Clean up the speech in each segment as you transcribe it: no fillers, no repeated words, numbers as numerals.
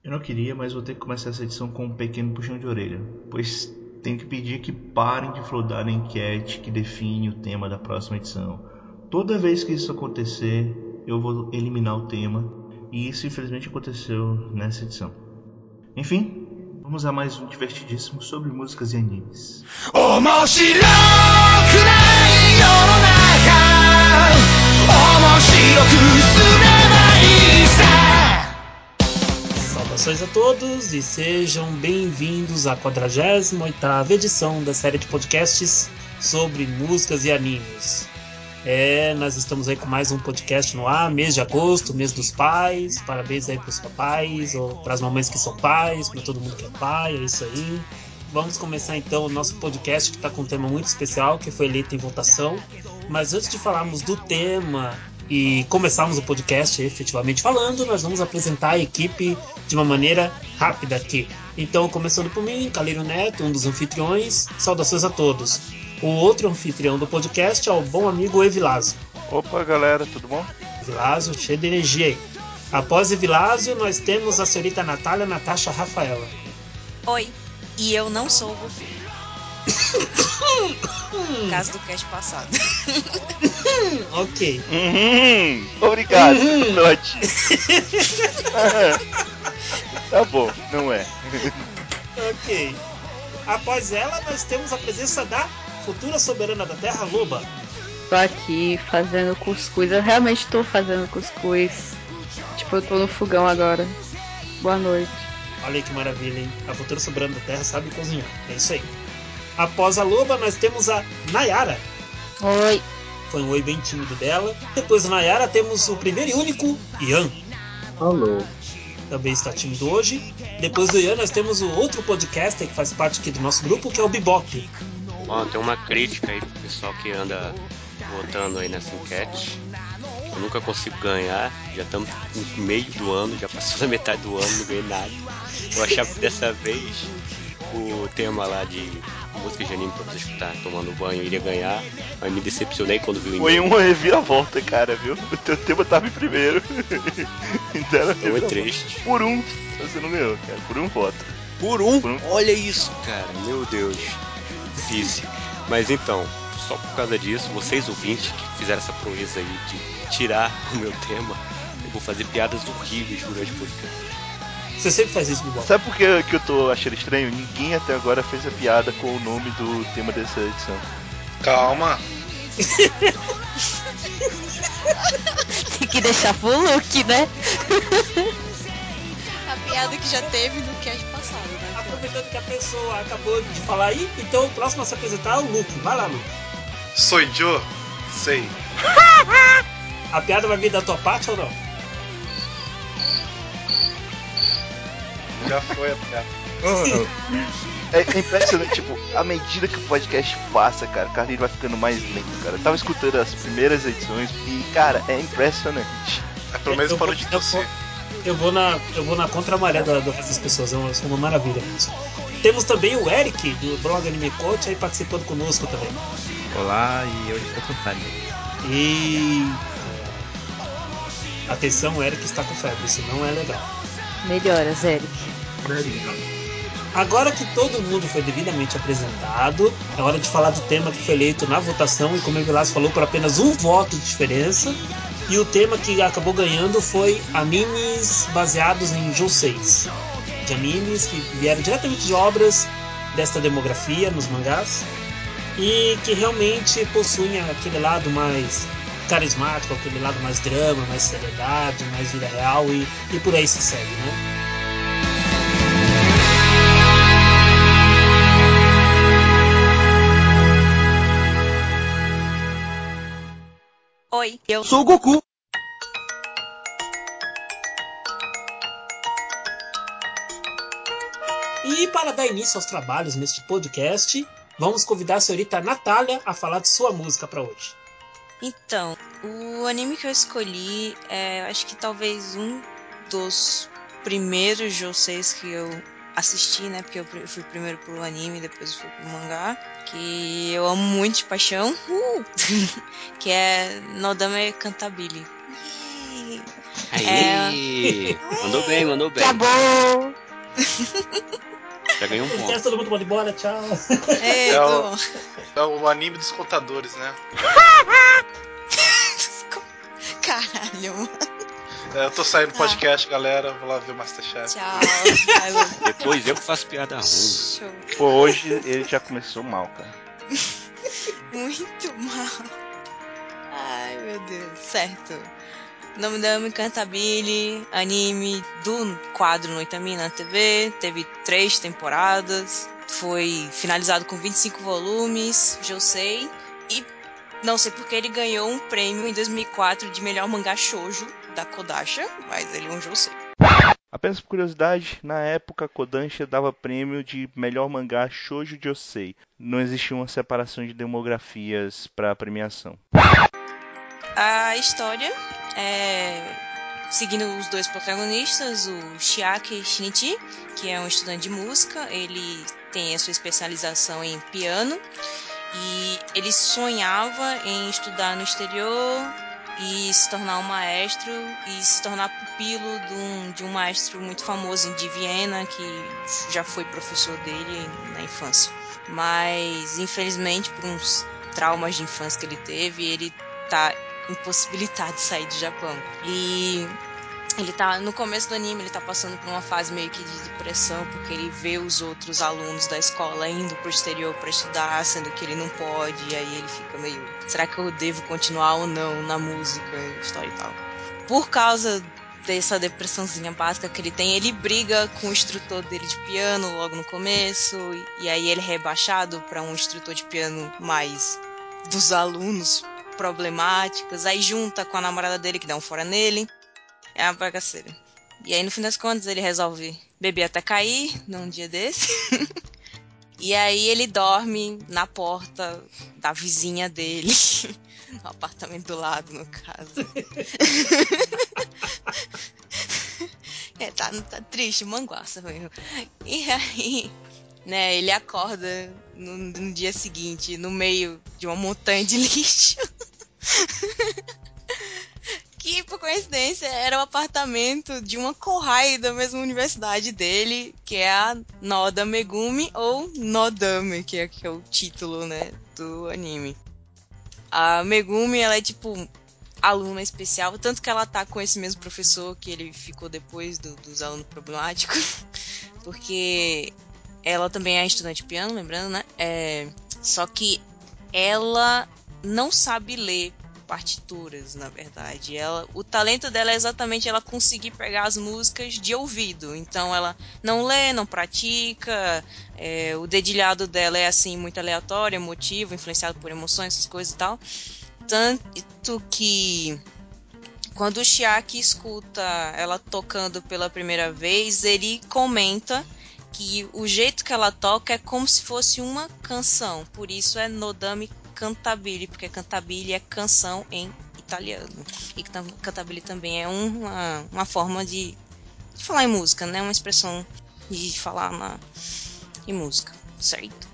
Eu não queria, mas vou ter que começar essa edição com um pequeno puxão de orelha, pois tenho que pedir que parem de flodar a enquete que define o tema da próxima edição. Toda vez que isso acontecer, eu vou eliminar o tema, e isso infelizmente aconteceu nessa edição. Enfim, vamos a mais um divertidíssimo sobre músicas e animes. Saudações a todos e sejam bem-vindos à 48ª edição da série de podcasts sobre músicas e animes. Nós estamos aí com mais um podcast no ar, mês de agosto, mês dos pais. Parabéns aí pros papais, ou pras mamães que são pais, pra todo mundo que é pai, é isso aí. Vamos começar então o nosso podcast, que está com um tema muito especial, que foi eleito em votação. Mas antes de falarmos do tema e começarmos o podcast efetivamente falando, nós vamos apresentar a equipe de uma maneira rápida aqui. Então, começando por mim, Caleiro Neto, um dos anfitriões. Saudações a todos. O outro anfitrião do podcast é o bom amigo Evilásio. Opa, galera, tudo bom? Evilásio, cheio de energia aí. Após Evilásio, nós temos a senhorita Natália Natasha Rafaela. Oi, e eu não sou o Goku. Caso do cast passado. Ok. Obrigado, Note. Tá bom, não é. Ok. Após ela, nós temos a presença da futura soberana da Terra, Loba. Tô aqui fazendo cuscuz. Eu realmente tô fazendo cuscuz. Tipo, eu tô no fogão agora. Boa noite. Olha aí que maravilha, hein? A futura soberana da Terra sabe cozinhar. É isso aí. Após a Loba, nós temos a Nayara. Oi. Foi um oi bem tímido dela. Depois da Nayara, temos o primeiro e único Ian. Alô. Também está tímido hoje. Depois do Ian, nós temos o outro podcaster que faz parte aqui do nosso grupo, que é o Bebop. Bom, tem uma crítica aí pro pessoal que anda votando aí nessa enquete. Eu nunca consigo ganhar, já estamos no meio do ano, já passou da metade do ano, não ganhei nada. Eu achava que dessa vez o tema lá de música de anime pra você escutar tomando banho iria ganhar, mas me decepcionei quando vi o Foi e-mail. uma reviravolta, cara, viu? O teu tema tava em primeiro. Então era Então é triste. Por um, você não ganhou, cara, por um voto. Por um? Olha isso, cara, meu Deus. Difícil. Mas então, só por causa disso, vocês ouvintes que fizeram essa proeza aí de tirar o meu tema, eu vou fazer piadas horríveis durante o podcast. Você sempre faz isso, Bebop. Sabe por que eu tô achando estranho? Ninguém até agora fez a piada com o nome do tema dessa edição. Calma. Tem que deixar pro look, né? A piada que já teve no cast passado, né? Aproveitando que a pessoa acabou de falar aí, então o próximo a se apresentar é o Luke. Vai lá, Luke. Sou Joe? Sei. A piada vai vir da tua parte ou não? Já foi a piada. É impressionante, tipo, à medida que o podcast passa, cara, o Carlinhos vai ficando mais lento, cara. Eu tava escutando as primeiras edições e, cara, é impressionante. Pelo menos parou de tossir. Eu vou na contramaré do resto das pessoas, é uma maravilha isso. Temos também o Eric, do blog Anime Coach, aí participando conosco também. Olá, e hoje estou com febre. E atenção, o Eric está com febre, isso não é legal. Melhoras, Eric. Agora que todo mundo foi devidamente apresentado, é hora de falar do tema que foi eleito na votação, e como o Vilas falou, por apenas um voto de diferença. E o tema que acabou ganhando foi animes baseados em jouseis, de animes que vieram diretamente de obras desta demografia nos mangás e que realmente possuem aquele lado mais carismático, aquele lado mais drama, mais seriedade, mais vida real e por aí se segue, né? Oi, eu Sou o Goku! E para dar início aos trabalhos neste podcast, vamos convidar a senhorita Natália a falar de sua música para hoje. Então, o anime que eu escolhi é, acho que talvez um dos primeiros jouseis que eu assisti, né? Porque eu fui primeiro pro anime, depois fui pro mangá, que eu amo muito de paixão, que é Nodame Cantabile. Aí! Mandou bem, mandou bem. Tá bom! Já ganhou um ponto. Todo mundo pode ir embora, tchau. É o anime dos contadores, né? Caralho, mano. Eu tô saindo do podcast, galera. Vou lá ver o Masterchef. Tchau. Vai, Lu. Depois eu que faço piada ruim. Show. Pô, hoje ele já começou mal, cara. Muito mal. Ai, meu Deus. Certo. Nome Dame Cantabile, anime do quadro Noitami na TV. Teve 3 temporadas. Foi finalizado com 25 volumes, Josei. E não sei porque ele ganhou um prêmio em 2004 de melhor mangá shoujo da Kodansha, mas ele é um Josei. Apenas por curiosidade, na época a Kodansha dava prêmio de melhor mangá Shoujo Josei. Não existia uma separação de demografias para premiação. A história é seguindo os 2 protagonistas, o Chiaki Shinichi, que é um estudante de música. Ele tem a sua especialização em piano e ele sonhava em estudar no exterior e se tornar um maestro e se tornar pupilo de um maestro muito famoso de Viena, que já foi professor dele na infância. Mas, infelizmente, por uns traumas de infância que ele teve, ele tá impossibilitado de sair do Japão. E ele tá, no começo do anime, ele tá passando por uma fase meio que de depressão, porque ele vê os outros alunos da escola indo pro exterior pra estudar, sendo que ele não pode, e aí ele fica meio, será que eu devo continuar ou não na música, história e tal. Por causa dessa depressãozinha básica que ele tem, ele briga com o instrutor dele de piano logo no começo, e aí ele é rebaixado pra um instrutor de piano mais dos alunos problemáticos, aí junta com a namorada dele que dá um fora nele. É uma bagaceira. E aí, no fim das contas, ele resolve beber até cair num dia desse. E aí ele dorme na porta da vizinha dele. No apartamento do lado, no caso. Tá triste, manguaça mesmo. E aí, né, ele acorda no dia seguinte, no meio de uma montanha de lixo. Que, por coincidência, era o apartamento de uma Kohai da mesma universidade dele, que é a Noda Megumi, ou Nodame, que é o título, né, do anime. A Megumi, ela é tipo aluna especial, tanto que ela tá com esse mesmo professor que ele ficou depois dos alunos problemáticos, porque ela também é estudante de piano, lembrando, né? Só que ela não sabe ler partituras, na verdade. O talento dela é exatamente ela conseguir pegar as músicas de ouvido. Então ela não lê, não pratica, o dedilhado dela é assim muito aleatório, emotivo, influenciado por emoções, essas coisas e tal. Tanto que quando o Chiaki escuta ela tocando pela primeira vez, ele comenta que o jeito que ela toca é como se fosse uma canção. Por isso é Nodame Cantabile, porque Cantabile é canção em italiano. E Cantabile também é uma forma de falar em música, né? Uma expressão de falar em música, certo?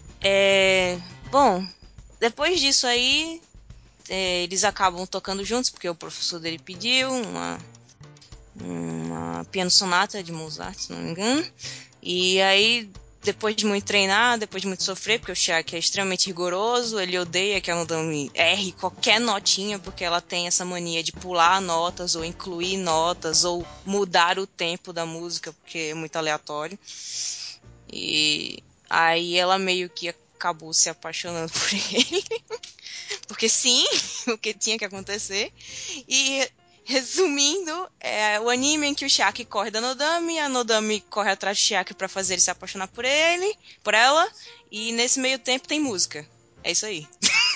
Bom, depois disso aí, eles acabam tocando juntos, porque o professor dele pediu uma piano sonata de Mozart, se não me engano. E aí, depois de muito treinar, depois de muito sofrer, porque o Chiaki é extremamente rigoroso, ele odeia que a Nodame erre qualquer notinha, porque ela tem essa mania de pular notas, ou incluir notas, ou mudar o tempo da música, porque é muito aleatório. E aí ela meio que acabou se apaixonando por ele. Porque sim, o que tinha que acontecer. E resumindo, o anime em que o Chiaki corre da Nodame, a Nodame corre atrás do Chiaki pra fazer ele se apaixonar por ela, e nesse meio tempo tem música. É isso aí.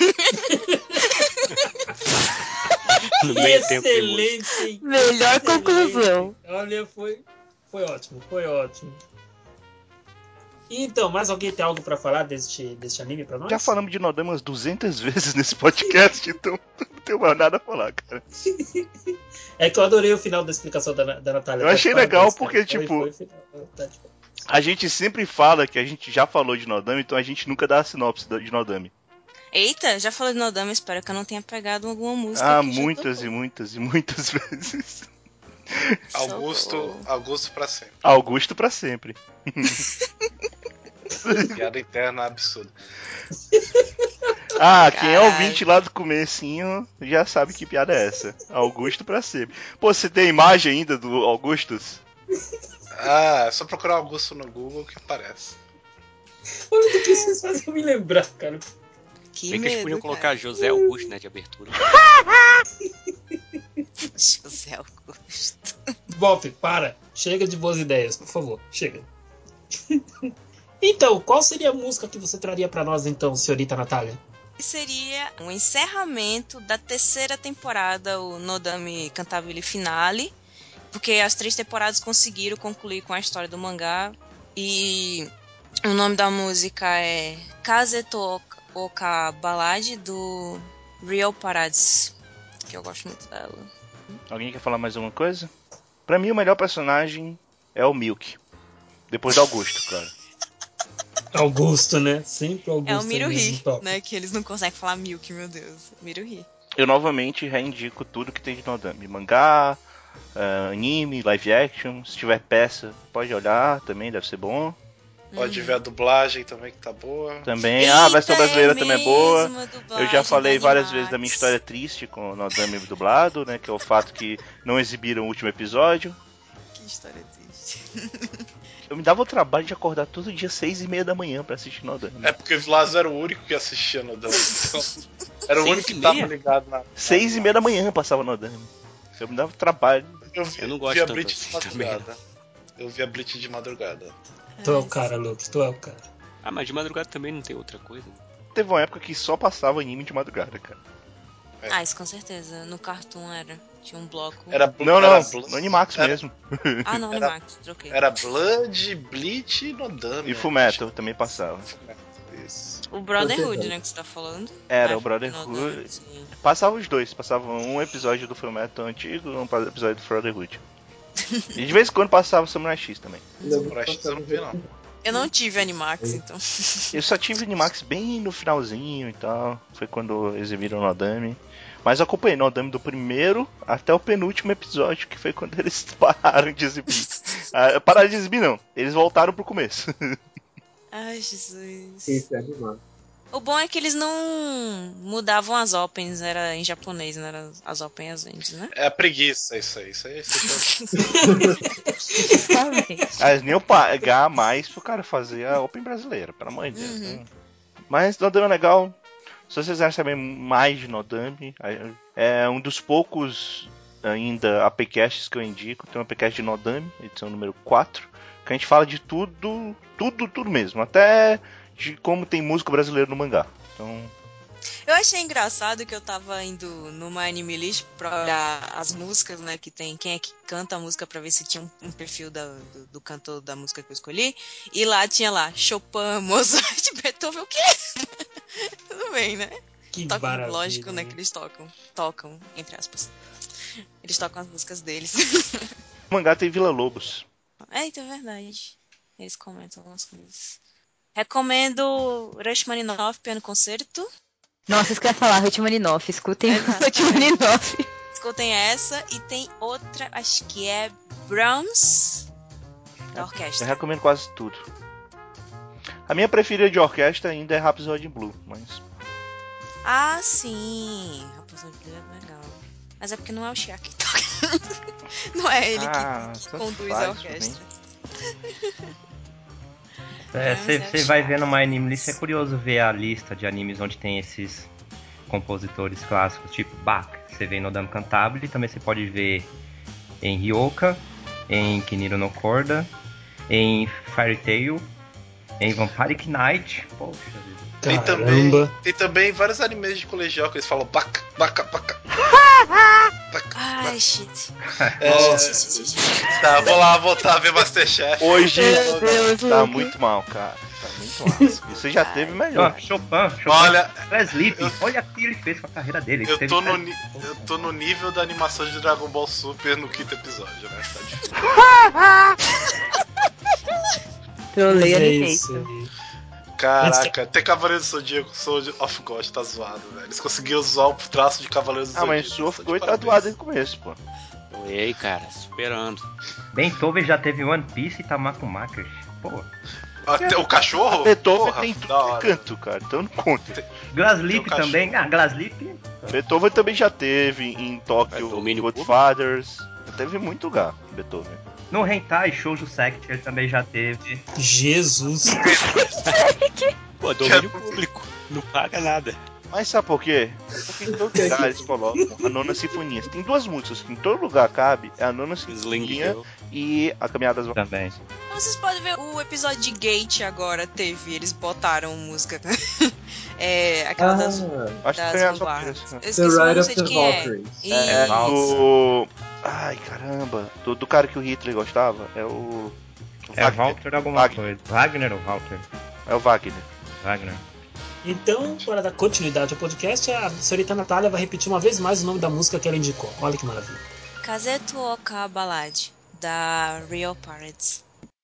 No meio tempo tem música. Excelente! Melhor Excelente. conclusão. Olha, foi ótimo, foi ótimo. Então, mais alguém tem algo pra falar deste anime pra nós? Já falamos de Nodama umas 200 vezes nesse podcast, então não tenho mais nada a falar, cara. É que eu adorei o final da explicação da Natália. Eu achei legal porque, tipo... a gente sempre fala que a gente já falou de Nodama, então a gente nunca dá a sinopse de Nodama. Eita, já falei de Nodama, espero que eu não tenha pegado alguma música que Muitas já e muitas e muitas vezes. Augusto pra sempre. Augusto pra sempre. Piada interna absurda. Quem é ouvinte lá do comecinho já sabe que piada é essa. Augusto pra sempre. Pô, você tem imagem ainda do Augustus? É só procurar Augusto no Google que aparece. Olha o que vocês fazem me lembrar, cara. Que Bem que eles medo, podiam cara. colocar José Augusto, né, de abertura. José Augusto. Bob, para. Chega de boas ideias, por favor. Chega. Então, qual seria a música que você traria pra nós, então, senhorita Natália? Seria um encerramento da terceira temporada, o Nodame Cantabile Finale, porque as 3 temporadas conseguiram concluir com a história do mangá. E o nome da música é Kazeto Oka Ballad, do Real Paradise, que eu gosto muito dela. Alguém quer falar mais alguma coisa? Pra mim, o melhor personagem é o Milk. Depois do Augusto, claro. Augusto, né? Sempre Augusto. É o Miruhi, top. né? Que eles não conseguem falar Milk, meu Deus. Miruhi. Eu novamente reindico tudo que tem de Nodame. Mangá, anime, live action. Se tiver peça, pode olhar também, deve ser bom. Pode ver a dublagem também que tá boa. Também, a versão brasileira também é boa. Eu já falei várias Animax. vezes da minha história triste com o Nodame dublado, né? Que é o fato que não exibiram o último episódio. Que história triste. Eu me dava o trabalho de acordar todo dia 6:30 da manhã pra assistir Nodame. É porque o Vilazo era o único que assistia Nodame. Então, era o 6:30? único que tava ligado na. 6:30 da manhã passava Nodame. Eu me dava trabalho. Eu não gosto via tanto Bleach assim de madrugada. Eu via Bleach de madrugada. Tu é o cara, Luke, tu é o cara. Ah, mas de madrugada também não tem outra coisa. Teve uma época que só passava anime de madrugada, cara. Ah, isso com certeza. No Cartoon era. Tinha um bloco. No Animax mesmo. Ah, não, Animax, troquei. Era Blood, Bleach e Nodame. E Fullmetal também passava. Isso. O Brotherhood, né, que você tá falando? Era Ah, o Brotherhood. Nodame, sim. Passava os dois. Passava um episódio do Fullmetal antigo e um episódio do Brotherhood. E de vez em quando passava o Samurai X também. Samurai X eu não vi, não. Eu não tive Animax, então. Eu só tive Animax bem no finalzinho e tal. Foi quando exibiram o Nodame. Mas eu acompanhei o Nodame do primeiro até o penúltimo episódio, que foi quando eles pararam de exibir. Pararam de exibir, não. Eles voltaram pro começo. Ai, Jesus. Isso é animado. O bom é que eles não mudavam as opens, era em japonês, não era as opens antes, né? É a preguiça, isso aí. Eles nem iam pagar mais pro cara fazer a Open brasileira, pelo amor de Deus. Né? Mas Nodame é legal. Se vocês quiserem saber mais de Nodame, é um dos poucos ainda APcasts que eu indico. Tem um APcast de Nodame, edição número 4, que a gente fala de tudo mesmo. Até de como tem músico brasileiro no mangá. Então... Eu achei engraçado que eu tava indo no My Anime List pra olhar as músicas, né, que tem quem é que canta a música pra ver se tinha um perfil do cantor da música que eu escolhi. E lá tinha lá, Chopin, Mozart, Beethoven, o quê? Tudo bem, né? Que tocam, maravilha. lógico, né, que eles tocam, entre aspas. Eles tocam as músicas deles. O mangá tem Vila Lobos. Então é verdade. Eles comentam algumas coisas. Recomendo Rachmaninoff, Piano Concerto. Nossa, isso que eu ia falar, Rachmaninoff. Escutem Exato. Rachmaninoff. Escutem essa. E tem outra, acho que é Brahms, da Eu orquestra. recomendo quase tudo. A minha preferida de orquestra ainda é Rhapsody in Blue, mas... Ah, sim. Rhapsody in Blue é legal. Mas é porque não é o Chiaki que toca. Não é ele que conduz a orquestra. Você vai vendo uma anime list, é curioso ver a lista de animes onde tem esses compositores clássicos, tipo Bach. Você vê em Nodame Cantabile, também você pode ver em Ryoka, em Kiniro no Korda, em Fairy Tail, em Vampiric Knight. Poxa vida. Tem também vários animes de colegial que eles falam baca. Ai, shit. Tá, vou lá voltar a ver Masterchef. Hoje tá Luke. muito mal, cara. Tá muito massa. Você já teve melhor. Chopin. Olha, olha o que ele fez com a carreira dele. eu tô no nível da animação de Dragon Ball Super no 5º episódio, né? Tá difícil. Troleia de isso. peito. Caraca, até Cavaleiro do Zodíaco, Sword of God tá zoado, velho. Eles conseguiram usar o traço de Cavaleiro do Zodíaco. Mas Sword of God tá doado desde o começo, pô. Ei, cara, superando. Beethoven já teve One Piece e Tamako Makers. Pô. Até o cachorro? Beethoven Porra, tem tudo da que hora. canto, cara. Então não conta. Glassleep Tem o também. Ah, Glassleep. Beethoven também já teve em Tóquio, domínio Godfathers. Já teve em muito lugar, Beethoven. No Hentai Shoujo Sect ele também já teve. Jesus. Pô, domínio público. Não paga nada. Mas sabe por quê? Porque em todo lugar eles colocam a Nona Sinfonia. Tem duas músicas que em todo lugar cabe. É a Nona Sling Sinfonia Hill. e a Caminhada das Também. Vocês podem ver o episódio de Gate agora, teve. Eles botaram música. Aquela das Acho que tem as vanguardas. óperas. Eu The esqueci, mas Ride não of sei the de quem é. Valkyries. É Isso. do... Ai, caramba. Do cara que o Hitler gostava. É o... É Walter alguma Wagner. coisa. Wagner ou Walter? É o Wagner. Wagner. Então, para dar continuidade ao podcast, a senhorita Natália vai repetir uma vez mais o nome da música que ela indicou. Olha que maravilha. Kazeto Oka Ballad, da Real Pirates.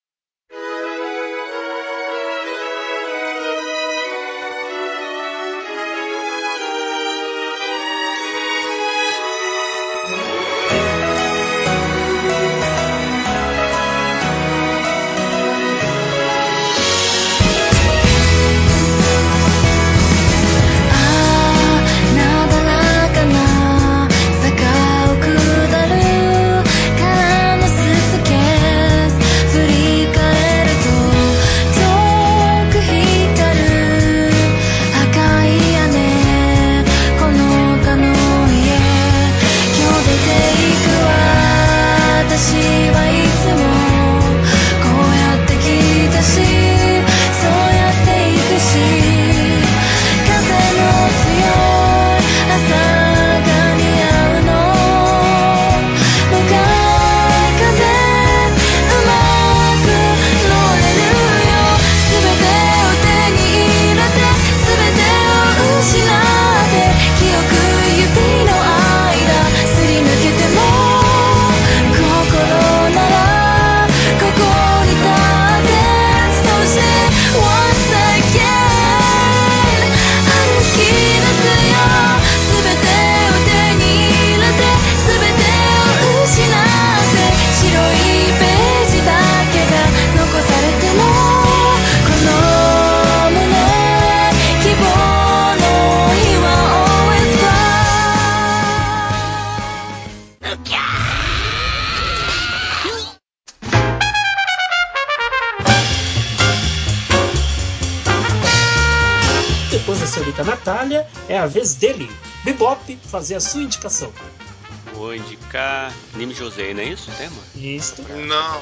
Depois da senhorita Natália, é a vez dele, Bebop, fazer a sua indicação. Vou indicar Anime Josei, não é isso o tema? Isto. Não,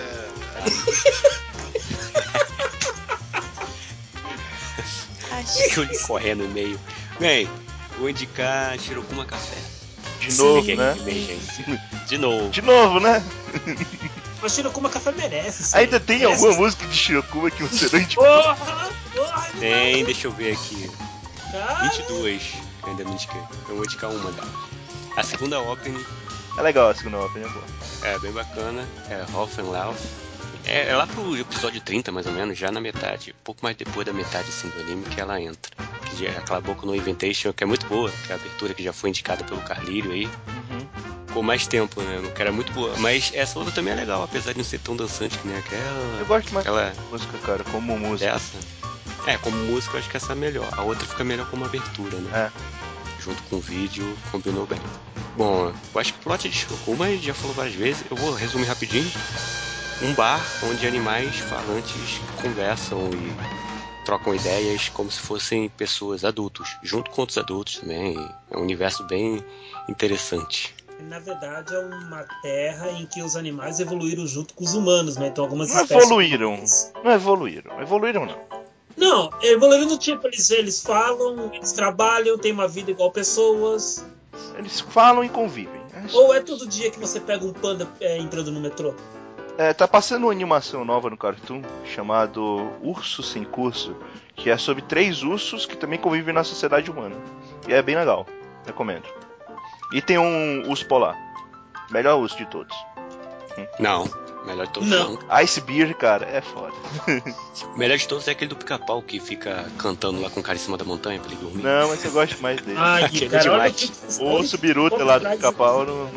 Eu li correndo no meio. Bem, vou indicar Shirokuma Café. De novo, né? De novo. De novo, né? Mas Shirokuma Café merece. Sim. Ainda tem alguma música de Shirokuma que você não indicou? Porra, Tem, deixa eu ver aqui. cara. 22 que eu ainda não indiquei. Eu vou indicar uma delas. A segunda opening É legal a segunda ópera, é boa. é bem bacana. É Hoffenlauf. É lá pro episódio 30, mais ou menos, já na metade. Pouco mais depois da metade assim, do anime que ela entra. Que já é aquela Boku no Invitation, que é muito boa. Que é a abertura que já foi indicada pelo Carlírio aí. Ficou mais tempo, né? Que era muito boa. Mas essa outra também é legal, apesar de não ser tão dançante que nem aquela. Eu gosto mais aquela de música, cara, como música. dessa. Como música eu acho que essa é melhor. A outra fica melhor como abertura, né? Junto com o vídeo, combinou bem. Bom, eu acho que o plot de Shirokuma a gente já falou várias vezes. Eu vou resumir rapidinho. Um bar onde animais falantes conversam e trocam ideias como se fossem pessoas adultos, junto com outros adultos também. É um universo bem interessante. Na verdade, é uma terra em que os animais evoluíram junto com os humanos, né? Então algumas Não espécies... evoluíram. Não evoluíram. Evoluíram, não. Não, evoluíram do tipo, eles falam, eles trabalham, têm uma vida igual pessoas. Eles falam e convivem. Ou é todo dia que você pega um panda entrando no metrô? Tá passando uma animação nova no Cartoon chamado Urso Sem Curso, que é sobre 3 ursos que também convivem na sociedade humana. E é bem legal. Recomendo. E tem um urso polar. Melhor urso de todos. Não, melhor de todos Não. Ice Bear, cara, é foda. O melhor de todos é aquele do pica-pau que fica cantando lá com o cara em cima da montanha pra ele dormir. Não, mas eu gosto mais dele. Ai, Aquele cara, olha demais. que... O urso biruta lá do pica-pau não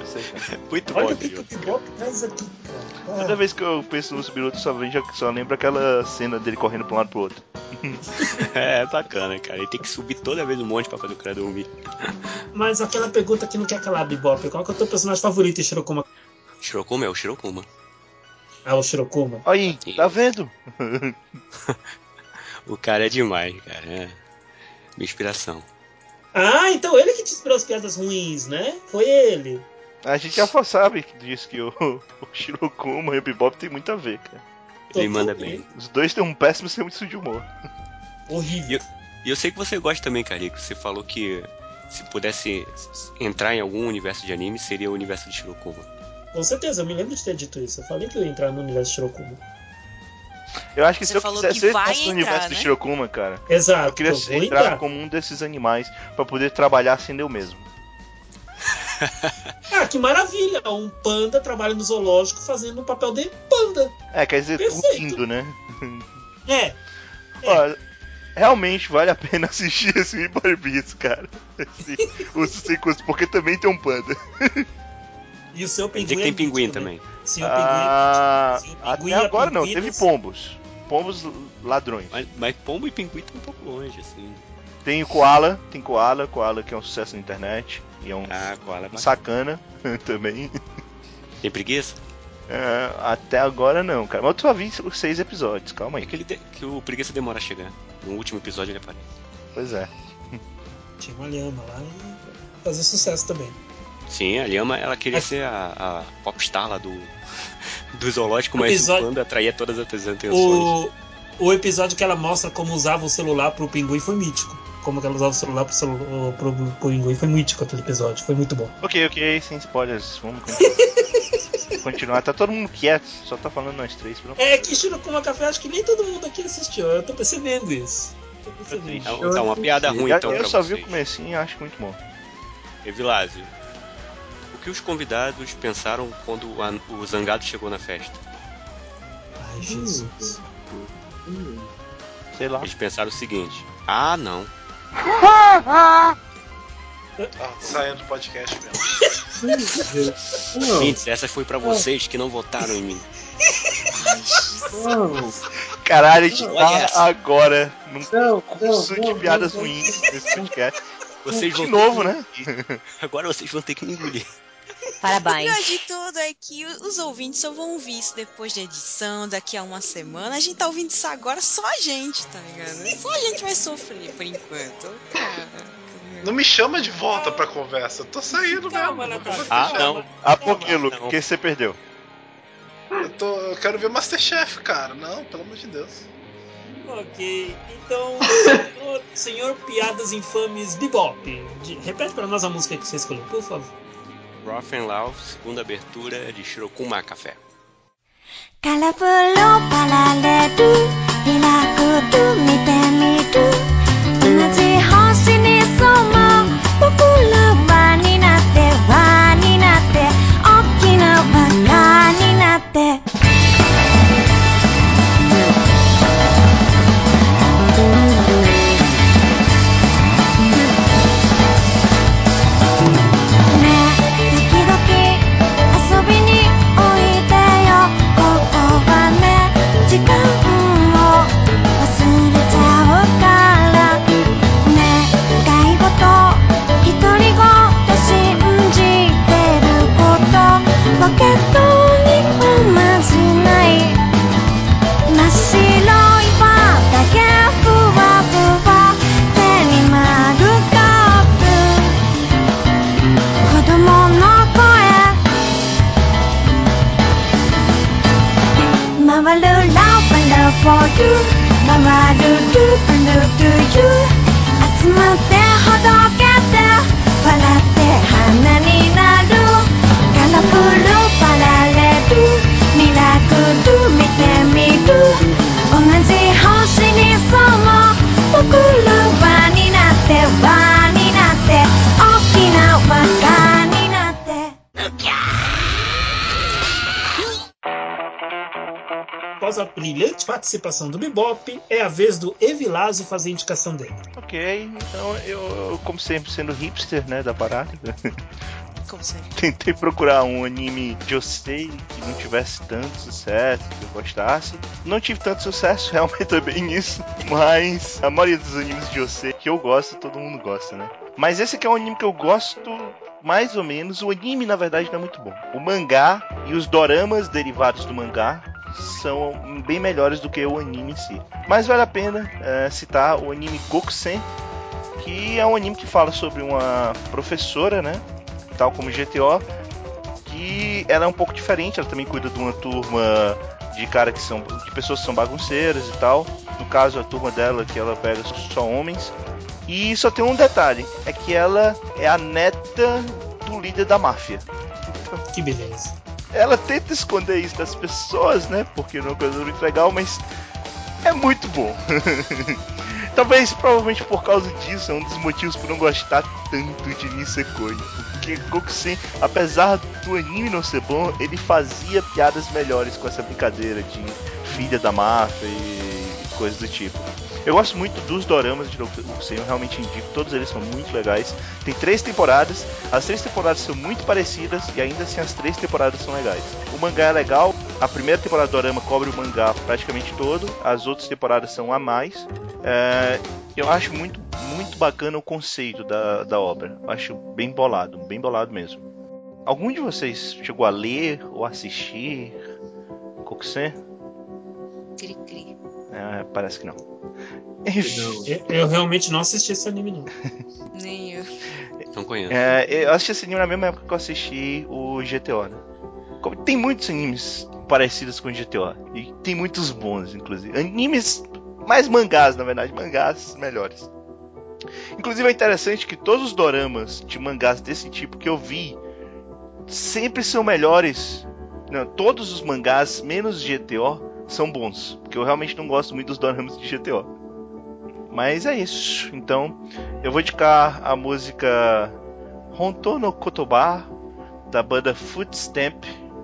sei, cara. Muito bom, Olha o que Dio. o Bebop traz aqui, cara. Toda vez que eu penso no Subiruto, só lembro aquela cena dele correndo pra um lado pro outro. É bacana, cara. Ele tem que subir toda vez um monte pra fazer o cara dormir. Mas aquela pergunta que não quer calar, Bebop, qual que é o teu personagem favorito em Shirokuma? Shirokuma é o Shirokuma. Ah, o Shirokuma. Aí, tá vendo? O cara é demais, cara. É minha inspiração. Ah, então ele que te inspirou as piadas ruins, né? Foi ele. A gente já sabe disso que o Shirokuma e o Bebop tem muito a ver, cara. Ele manda Totalmente. bem. Os dois têm um péssimo senso de humor. Horrível. E eu sei que você gosta também, Carico. Você falou que se pudesse entrar em algum universo de anime, seria o universo de Shirokuma. Com certeza, eu me lembro de ter dito isso. Eu falei que eu ia entrar no universo de Shirokuma. Eu acho que Você se eu falou quisesse que eu vai entrasse no entrar, universo do né? Shirokuma, cara, Exato. eu queria eu vou entrar entrar. como um desses animais pra poder trabalhar sendo eu mesmo. Ah, que maravilha! Um panda trabalha no zoológico fazendo o papel de panda. É, quer dizer, Perfeito. lindo, né? É. Ó, realmente vale a pena assistir esse Barbies, cara. Os sequências, porque também tem um panda. E o seu Quer pinguim dizer que tem é mítico, pinguim né? também. Sim, o pinguim é mítico. Sim, o pinguim Até e a agora não, pinguina teve pombos. Pombos ladrões. Mas pombo e pinguim estão um pouco longe, assim. Tem o Koala, Koala que é um sucesso na internet. E é um Koala é bacana. sacana também. Tem preguiça? É, até agora não, cara. Mas eu só vi os 6 episódios, calma aí. É que o preguiça demora a chegar. No último episódio ele aparece. Pois é. Tinha uma lhama lá e fazer sucesso também. Sim, a Lhama, ela queria ser a popstar lá do zoológico, O mas episódio- o panda atraía todas as atenções. O episódio que ela mostra como usava o celular pro pinguim foi mítico. Como que ela usava o celular pro pinguim foi mítico aquele episódio. Foi muito bom. Ok, sem spoilers. Vamos continuar. Tá todo mundo quieto, só tá falando nós três. É que Shirokuma Café, acho que nem todo mundo aqui assistiu. Eu tô percebendo isso. Então, uma piada ruim então Eu pra só vocês. vi o comecinho e acho muito bom. Evilásio, o que os convidados pensaram quando o Zangado chegou na festa? Ai, Jesus. Sei lá. Eles pensaram o seguinte: ah, não. Ah, tô saindo do podcast mesmo. Ouvintes, essa foi pra vocês que não votaram em mim. Caralho, a gente Olha tá essa. agora num curso de piadas ruins nesse podcast. Vocês De vão novo, ter né? Agora vocês vão ter que me engolir. O pior Parabéns. de tudo é que os ouvintes só vão ouvir isso depois da edição, daqui a uma semana. A gente tá ouvindo isso agora, só a gente, tá ligado? Só a gente vai sofrer por enquanto. Caraca, meu. Não me chama de volta pra conversa. Eu tô saindo Calma, mesmo. Natália. Ah, não. Ah, por que, Luke? não. Porque você perdeu. Eu quero ver Masterchef, cara. Não, pelo amor de Deus. Ok, então, senhor Piadas Infames Bebop, repete pra nós a música que você escolheu, por favor. Rough and Loud, segunda abertura de Shirokuma Café. カラフルパラレル開くと見てみる同じ星に染まう僕ら輪になって輪になって大きな輪になってねえ時々遊びにおいでよここはね時間を忘れちゃうからねえ願い事独り言信じてることポケットにおまじない真っ白い輪だけふわふわ手にマグカップ子供の声回る Love and love for you 回る Loop and loop to you 集まってほどけて笑って花になるカラフルパラレルミラクル見てみる同じ星に染まう僕ら輪になって輪になって大きな輪になって Após a brilhante participação do Bebop, é a vez do Evilásio fazer a indicação dele. Ok, então eu como sempre, sendo hipster, né, da parada, Como sério? Tentei procurar um anime josei que não tivesse tanto sucesso, que eu gostasse. Não tive tanto sucesso, realmente também nisso. Mas a maioria dos animes josei que eu gosto, todo mundo gosta, né? Mas esse aqui é um anime que eu gosto mais ou menos. O anime, na verdade, não é muito bom. O mangá e os doramas derivados do mangá são bem melhores do que o anime em si. Mas vale a pena citar o anime Gokusen, que é um anime que fala sobre uma professora, né? Tal como GTO, que ela é um pouco diferente. Ela também cuida de uma turma de pessoas que são bagunceiras e tal. No caso, a turma dela, que ela pega só homens. E só tem um detalhe, é que ela é a neta do líder da máfia. Que beleza. Ela tenta esconder isso das pessoas, né? Porque não é uma coisa muito legal, mas é muito bom. Talvez, provavelmente por causa disso, é um dos motivos por não gostar tanto de Nisekoi. Porque Gokusen, apesar do anime não ser bom, ele fazia piadas melhores com essa brincadeira de filha da máfia e coisas do tipo. Eu gosto muito dos doramas de Gokusen, eu realmente indico, todos eles são muito legais. Tem 3 temporadas, as 3 temporadas são muito parecidas e ainda assim as 3 temporadas são legais. O mangá é legal, a primeira temporada do dorama cobre o mangá praticamente todo, as outras temporadas são a mais. Eu acho muito bacana o conceito da obra, eu acho bem bolado mesmo. Algum de vocês chegou a ler ou assistir Gokusen? Cri-cri. Parece que não. Eu realmente não assisti esse anime, não. Nem eu. Não conheço. Eu assisti esse anime na mesma época que eu assisti o GTO, né? Tem muitos animes parecidos com o GTO. E tem muitos bons, inclusive. Animes, mais mangás, na verdade. Mangás melhores. Inclusive é interessante que todos os doramas de mangás desse tipo que eu vi sempre são melhores. Não, todos os mangás, menos GTO, são bons. Porque eu realmente não gosto muito dos doramas de GTO. Mas é isso. Então, eu vou indicar a música Hontou no Kotoba, da banda Footstamp,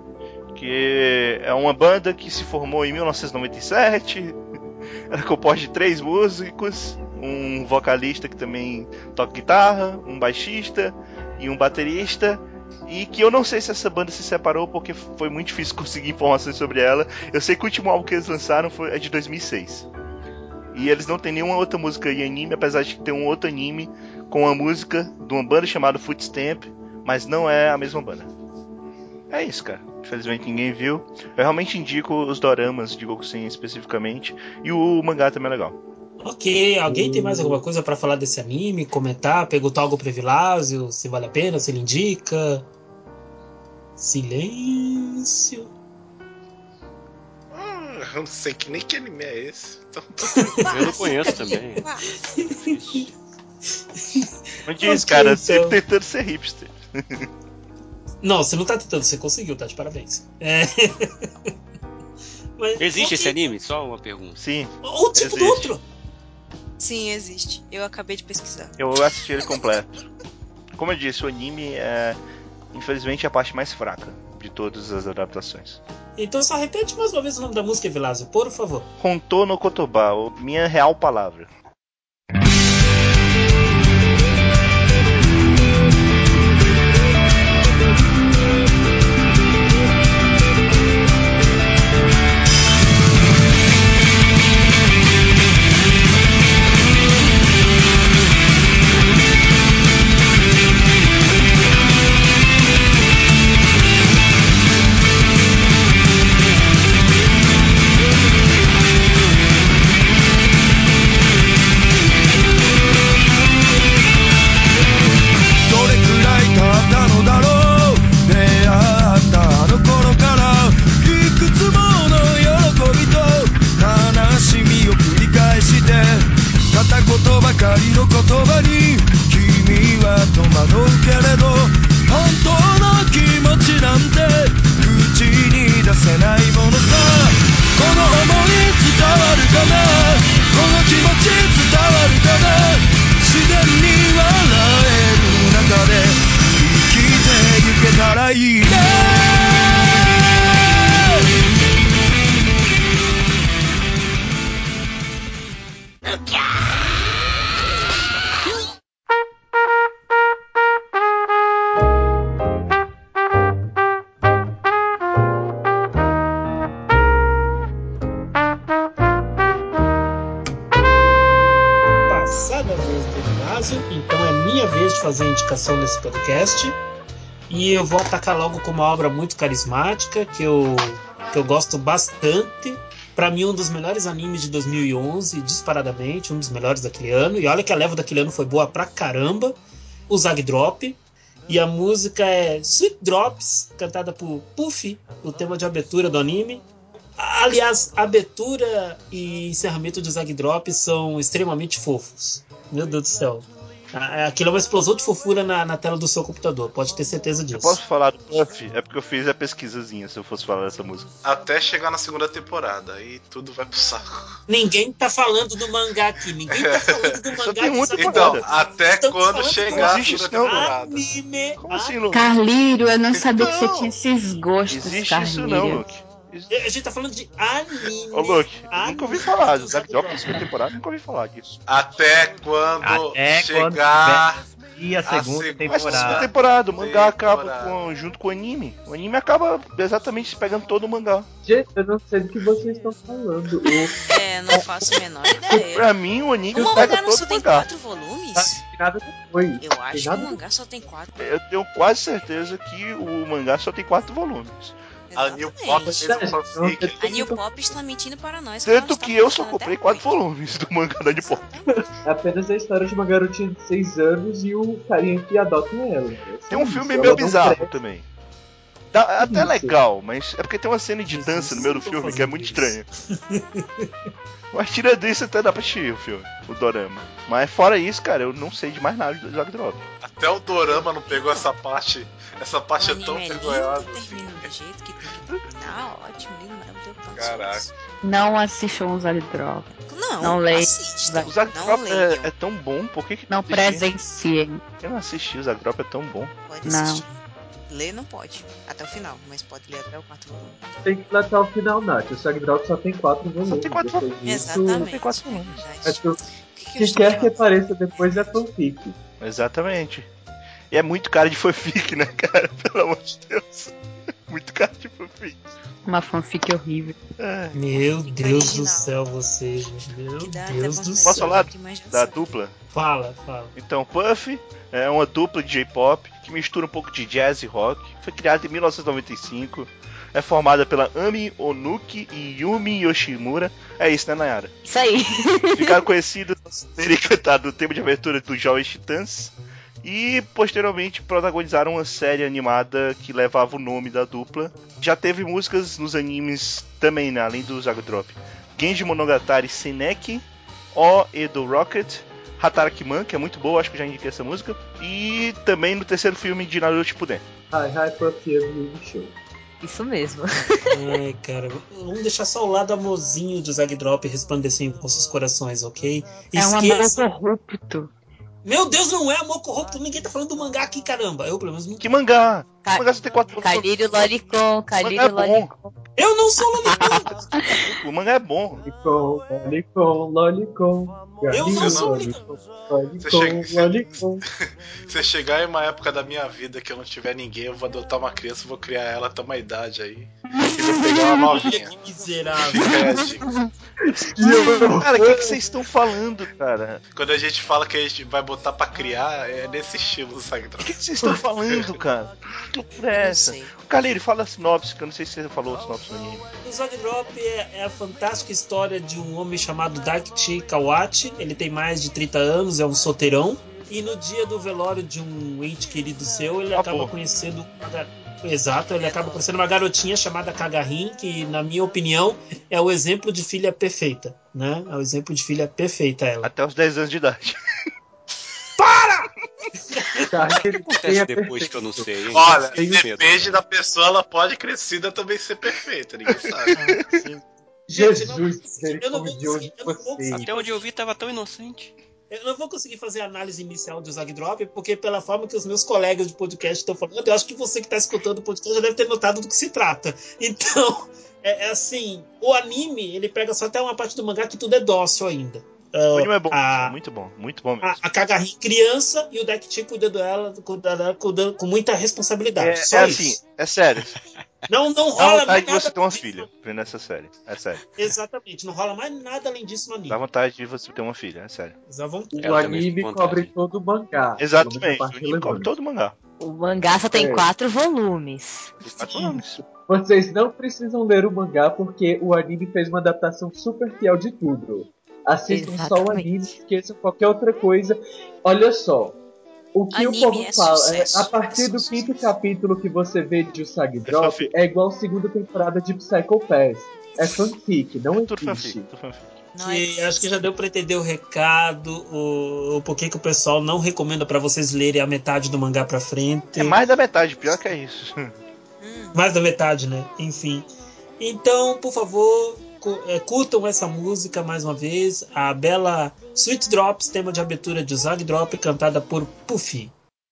que é uma banda que se formou em 1997. Era composta de 3 músicos, um vocalista que também toca guitarra, um baixista e um baterista. E que eu não sei se essa banda se separou porque foi muito difícil conseguir informações sobre ela. Eu sei que o último álbum que eles lançaram é de 2006. E eles não têm nenhuma outra música em anime, apesar de ter um outro anime com uma música de uma banda chamada Footstamp, mas não é a mesma banda. É isso, cara. Infelizmente ninguém viu. Eu realmente indico os doramas de Gokusen especificamente, e o mangá também é legal. Ok, alguém tem mais alguma coisa pra falar desse anime? Comentar? Perguntar algo pro Evilásio? Se vale a pena? Se ele indica? Silêncio. Eu não sei que nem que anime é esse. Então, Eu não conheço também. Não diz, Ok, cara, então. sempre tentando ser hipster. Não, você não tá tentando, você conseguiu, tá de parabéns. Mas, Existe ok. esse anime? Só uma pergunta. Sim, O tipo do existe. outro. Sim, existe. Eu acabei de pesquisar. Eu assisti ele completo. Como eu disse, o anime é, infelizmente, a parte mais fraca de todas as adaptações. Então só repete mais uma vez o nome da música, Evilásio, por favor. Hontou no Kotoba, minha real palavra. fazer a indicação nesse podcast. E eu vou atacar logo com uma obra muito carismática, que eu gosto bastante. Pra mim, um dos melhores animes de 2011, disparadamente, um dos melhores daquele ano. E olha que a leva daquele ano foi boa pra caramba. O Zag Drop. E a música é Sweet Drops, cantada por Puffy, o tema de abertura do anime. Aliás, abertura e encerramento de Zag Drop são extremamente fofos. Meu Deus do céu. Aquilo é uma explosão de fofura na tela do seu computador, pode ter certeza disso. Eu posso falar do Puff? É porque eu fiz a pesquisazinha se eu fosse falar dessa música. Até chegar na segunda temporada, aí tudo vai pro saco. Ninguém tá falando do mangá aqui, ninguém tá falando do mangá tem uma de temporada. Então, até Estamos quando falando chegar a do segunda anime. temporada. anime. Como assim, Luke? Carlírio, eu não sabia que Não. você tinha esses gostos, Existe Carlírio. isso não, Luke. A gente tá falando de anime. Ô, Luke, eu nunca ouvi falar. do Zack Drop na segunda temporada, nunca ouvi falar disso. Até quando Até chegar E a segunda Mas na segunda temporada. temporada, o mangá Temporada. acaba junto com o anime. O anime acaba exatamente pegando todo o mangá. Gente, eu não sei do que vocês estão falando. Não faço a menor ideia. Pra mim, o anime O pega mangá não todo só o tem mangá. 4 volumes? Tá nada depois. Eu Tem acho que nada o mangá só tem 4. Eu tenho quase certeza que o mangá só tem 4 volumes. A New Pop fez um fanfic. A New Pop está mentindo para nós. Tanto nós que estamos eu só gostando comprei até 4 hoje. volumes do mangá da Nippon. É apenas a história de uma garotinha de 6 anos e o carinha que adota ela. É só Tem um isso. filme Ela meio não bizarro cresce. também. Até Isso. legal, mas é porque tem uma cena de dança no meio do filme que é muito estranha. Mas tira disso até dá pra assistir o filme, o dorama. Mas fora isso, cara, eu não sei de mais nada do Zag Drop. Até o Dorama não pegou essa parte. Essa parte O é tão anime vergonhosa. lindo, termina do jeito que tem que terminar. Ótimo, lindo, maravilhoso. Caraca. Não assistam os Drop. Não, Não leio. assistam. O Zag Não Drop leiam. é tão bom, por que Não assisti? presenciem. Eu não assisti, o Zag Drop é tão bom. Pode Não. assistir. Ler não pode, até o final, mas pode ler até o 4 volume. Tem que ir até o final, Nath. O Sag Drop só tem 4 volumes. Só tem 4 Depois volumes. disso, Exatamente. tem 4 volumes. é verdade. acho que O que eu quem estou quer que falando? apareça depois é fanfic. Exatamente. E é muito cara de fanfic, né, cara? Pelo amor de Deus. Muito cara de fanfic. Uma fanfic horrível. É. Meu Deus do original. céu, vocês, gente. Meu Que dá até Deus vontade do de Posso céu. falar de imaginação. da dupla? Fala. Então, Puff é uma dupla de J-pop que mistura um pouco de jazz e rock. Foi criada em 1995. É formada pela Ami Onuki e Yumi Yoshimura. É isso, né, Nayara? Isso aí. Ficaram conhecidos por terem cantado o tema de abertura dos Jovens Titãs. E posteriormente protagonizaram uma série animada que levava o nome da dupla. Já teve músicas nos animes também, né, além do Zag Drop. Genji Monogatari Seneki, O Edo Rocket, Hatarakiman, que é muito boa, acho que já indiquei essa música. E também no terceiro filme de Naruto Shippuden. Hi, Puffy Beauty Show. Isso mesmo. Ai, cara, vamos deixar só o lado amorzinho do Zag Drop resplandecer em vossos corações, ok? É um amor corrupto. Meu Deus, não é amor corrupto, ninguém tá falando do mangá aqui, caramba. Eu, pelo menos, não... Que mangá? O mangá só tem 4 volumes. Calírio Lolicon, Calírio Mangá é bom. Lolicon. Eu não sou Lolicon! O mangá é bom. Lolicon. Eu não sou Lolicon. Você chega- Lolicon. Se chegar em uma época da minha vida que eu não tiver ninguém, eu vou adotar uma criança, vou criar ela até uma idade aí. E vou pegar uma novinha. Que miserável. Fica aí a dica. Cara, o que vocês estão falando, cara? Quando a gente fala que a gente vai botar pra criar, é nesse estilo do Sag O Drop. que vocês estão falando, cara? Que loucura é Não essa? sei. Kaleiri, fala a sinopse, que eu não sei se você falou a sinopse do anime. O Zag Drop é a fantástica história de um homem chamado Dakichi Kawachi. Ele tem mais de 30 anos, é um solteirão. E no dia do velório de um ente querido seu, ele acaba conhecendo ele acaba conhecendo uma garotinha chamada Kagarin, que, na minha opinião, é o exemplo de filha perfeita, né? É o exemplo de filha perfeita, ela. Até os 10 anos de idade. Tá, O que acontece depois que eu não sei, hein? Olha, Tenho medo. depende da pessoa, ela pode crescida também ser perfeita, ninguém sabe. Jesus, eu não vou misericordioso conseguir- eu não vou vocês. Até onde eu vi tava tão inocente. Eu não vou conseguir fazer a análise inicial do Zag Drop, porque pela forma que os meus colegas de podcast estão falando, eu acho que você que está escutando o podcast já deve ter notado do que se trata. Então, é assim, o anime, ele pega só até uma parte do mangá que tudo é dócil ainda. O anime é bom, muito bom mesmo. A Kagarin criança e o Dekichi cuida dela com muita responsabilidade. Só isso. Assim, é sério. Não Dá rola vontade mais de você nada. ter uma filha vendo essa série. É sério. Exatamente, não rola mais nada além disso no Dá anime. vontade de você ter uma filha, é sério. Eles vão... O Eu também anime fico com cobre vontade. todo o mangá. Exatamente. pelo menos a O parte anime cobre relevante. todo o mangá. O mangá só tem É. 4 volumes. Os 4 nomes. Vocês não precisam ler o mangá porque o anime fez uma adaptação super fiel de tudo. Assistam só o anime, Exatamente. esqueçam qualquer outra coisa. Olha só, o que Anime o povo é fala, sucesso. a partir do É só quinto sucesso. capítulo que você vê de Usagi Drop, fanfic. é igual a segunda temporada de Psycho Pass. É fanfic, não Tudo existe. fanfic, tudo fanfic. Não é Que acho que já deu pra entender o recado, o porquê que o pessoal não recomenda pra vocês lerem a metade do mangá pra frente. É mais da metade, pior que é isso. Mais da metade, né? Enfim. Então, por favor, curtam essa música mais uma vez. A bela Sweet Drops, tema de abertura de Usagi Drop, cantada por Puffy.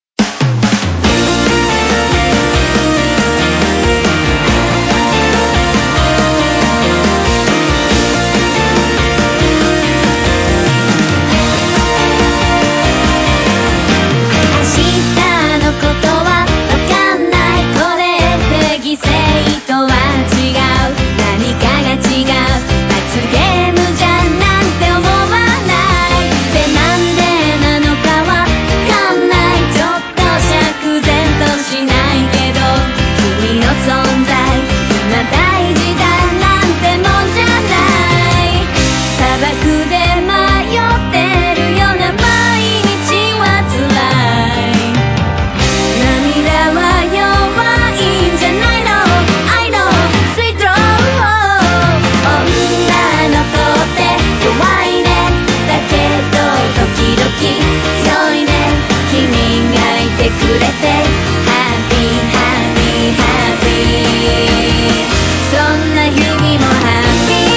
明日のことはわかんない。これって犠牲とは違う。何かが違う。罰ゲームじゃなんて思わない。でなんでなのかわかんない。ちょっと釈然としないけど君の存在今大事だなんてもんじゃない。砂漠で迷ってるような毎日は辛い。涙は弱いんじゃないの I know Sweet Drop 女の子って弱いね。だけど時々強いね。君がいてくれて Happy Happy Happy そんな日々も Happy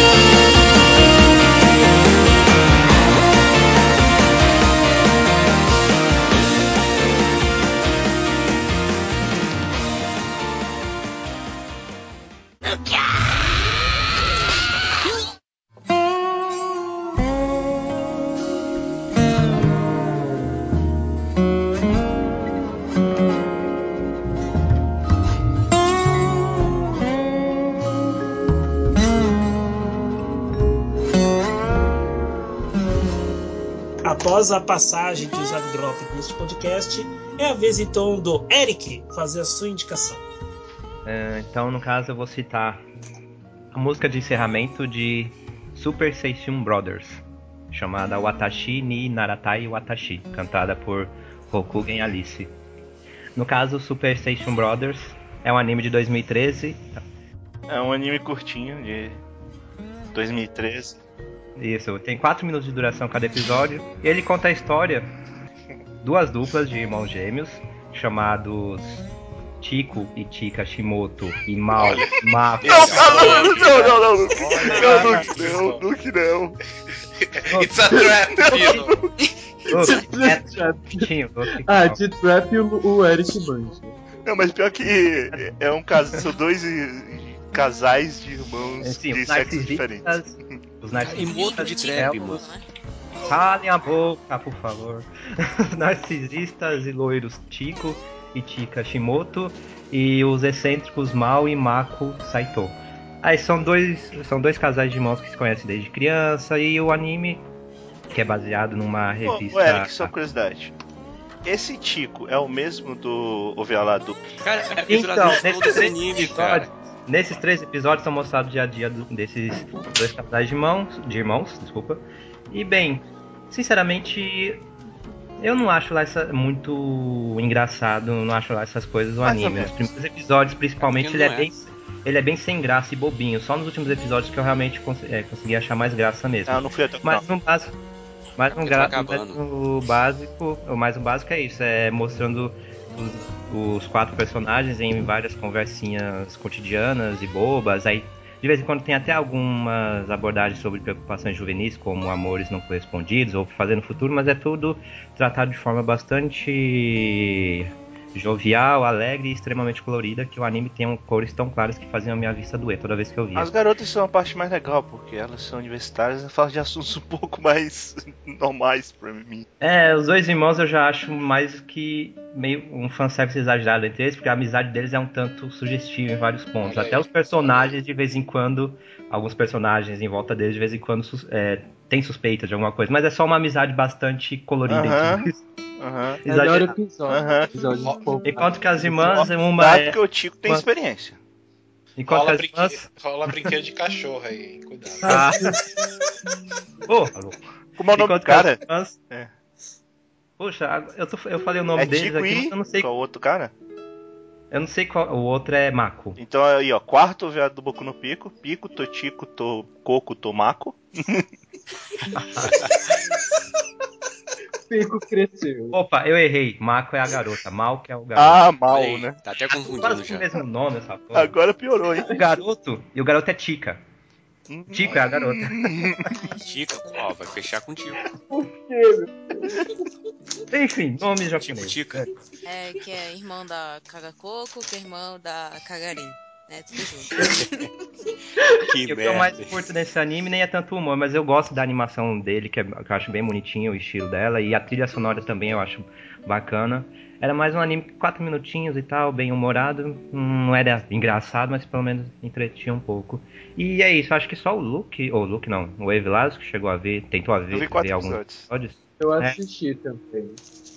Após a passagem de Usagi Drop neste podcast, é a vez então do Eric fazer a sua indicação. Então, no caso, eu vou citar a música de encerramento de Super Seishun Brothers, chamada Watashi ni Naratai Watashi, cantada por Rokugen Alice. No caso, Super Seishun Brothers é um anime de 2013. É um anime curtinho de 2013. Isso, tem 4 minutos de duração cada episódio. E ele conta a história de duas duplas de irmãos gêmeos, chamados Chico e Chika Shimoto e Mao Mako. Não, Nuke não. It's a trap, Pino. De trap o Eric manja. Não, mas pior que é um caso, são dois casais de irmãos Sim, de os sexos diferentes. Os Emoto de trap, mano. Calem a boca, por favor. Narcisistas e loiros Chico e Chika Shimoto e os excêntricos Mao e Mako Saito. Aí são dois casais de irmãos que se conhecem desde criança e o anime, que é baseado numa revista... Ô Eric, só curiosidade. Esse Chico é o mesmo do OVA lá do... Cara, é Então, todo esse anime, cara. Nesses 3 episódios são mostrados o dia a dia desses dois casais de irmãos, desculpa. E bem, sinceramente, eu não acho lá muito engraçado, não acho lá essas coisas no anime. Nos primeiros episódios, principalmente, ele é bem sem graça e bobinho. Só nos últimos episódios que eu realmente consegui achar mais graça mesmo. Ah, não fui até o Mas final. o básico é isso, é mostrando os 4 personagens em várias conversinhas cotidianas e bobas. Aí de vez em quando tem até algumas abordagens sobre preocupações juvenis, como amores não correspondidos ou fazer no futuro, mas é tudo tratado de forma bastante jovial, alegre e extremamente colorida, que o anime tem cores tão claras que faziam a minha vista doer toda vez que eu via. As garotas são a parte mais legal, porque elas são universitárias e falam de assuntos um pouco mais normais pra mim. Os dois irmãos eu já acho mais que meio um fanservice exagerado entre eles, porque a amizade deles é um tanto sugestiva em vários pontos. Até os personagens, de vez em quando, alguns personagens em volta deles, de vez em quando, tem suspeita de alguma coisa, mas é só uma amizade bastante colorida entre eles. Melhor episódio. Enquanto que as irmãs, uma Cuidado que o Tico tem experiência. Enquanto que as irmãs... Rola brinquedo de cachorro aí, hein? Cuidado. Como é o nome do cara? Irmãs... Poxa, eu falei o nome deles Tico aqui, mas e... eu não sei qual o outro cara? Eu não sei qual. O outro é Mako. Então aí, ó. Quarto veado do Boku no Pico. Pico, Totico, Coco, Tomako. Pico cresceu. Opa, eu errei. Mako é a garota. Mal que é o garoto. Mal, Aí, né? Tá até confundindo Quase já. o mesmo nome, essa porra. Agora piorou, hein? O garoto é Tika. Tico é a garota. Chica, ó, vai fechar contigo. Enfim, nome japonês. Tica. Que é irmão da Kagakoko, que é irmão da Kagarin. Né? Tudo junto. Que E o que eu merda. mais curto nesse anime nem é tanto o humor, mas eu gosto da animação dele, que eu acho bem bonitinho o estilo dela, e a trilha sonora também eu acho bacana. Era mais um anime de 4 minutinhos e tal, bem humorado, não era engraçado, mas pelo menos entretinha um pouco. E é isso, acho que só o Wave Lazo que chegou a ver, tentou a ver, Eu vi 4 alguns episódios. Eu assisti também.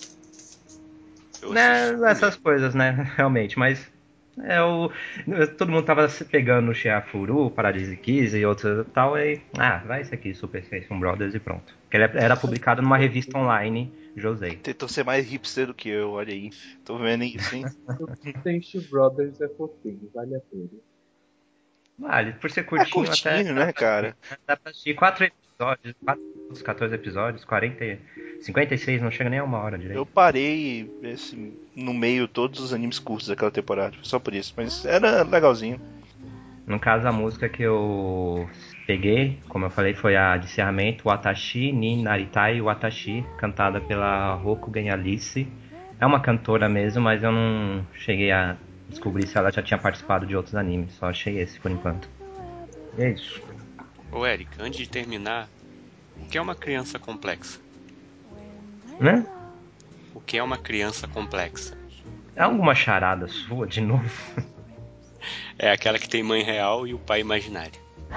Essas coisas, né, realmente, mas... todo mundo tava se pegando no Shiafuru, Paradise Kiss e outros e tal, e vai isso aqui, Super Station Brothers e pronto. Que ele era publicado numa revista online, Josei. Tentou ser mais hipster do que eu, olha aí. Tô vendo isso, hein? Station Brothers é fofinho, vale a pena. Vale, por ser curtinho, curtinho, até... né, cara? Dá pra assistir 4 episódios, 14 episódios, 56, não chega nem a 1 hora direito. Eu parei, assim, no meio todos os animes curtos daquela temporada, só por isso, mas era legalzinho. No caso, a música que eu peguei, como eu falei, foi a de encerramento, Watashi ni Naritai Watashi, cantada pela Rokugen Alice. É uma cantora mesmo, mas eu não cheguei a descobrir se ela já tinha participado de outros animes, só achei esse por enquanto. E é isso. Ô Eric, antes de terminar, o que é uma criança complexa? Né? O que é uma criança complexa? É alguma charada sua de novo? É aquela que tem mãe real e o pai imaginário.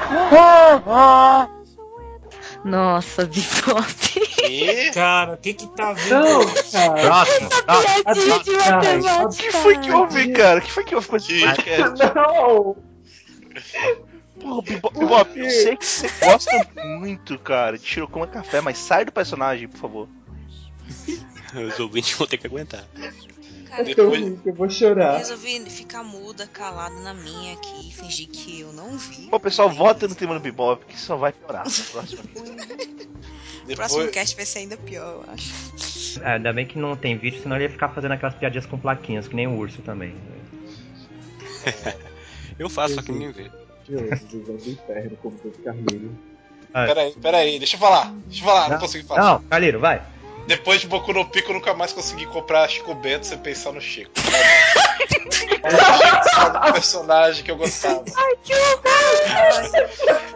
Nossa, Bebop. Cara, o que tá vendo? Não, cara. Próximo. Piadinha de matemática. O que foi que houve, cara? O que foi que houve com esse podcast? Não! Porra, Bebop, eu sei que você gosta muito, cara, de Shirokuma Café, mas sai do personagem, por favor. Os ouvintes vão ter que aguentar. Cara, É tão ruim que eu vou chorar. resolvi ficar muda, calada na minha aqui, fingir que eu não vi. Pô, pessoal, vota no tema do Bebop, que só vai piorar. O próximo cast vai ser ainda pior, eu acho. Ainda bem que não tem vídeo, senão ele ia ficar fazendo aquelas piadinhas com plaquinhas, que nem o urso também. Eu faço, só que ninguém vê. Visão do inferno, como todo Carneiro. Peraí, deixa eu falar, não consegui falar. Não, Calheiro, vai. Depois de Boku no Pico, eu nunca mais consegui comprar Chico Bento sem pensar no Chico. O personagem que eu gostava. Ai, que horror!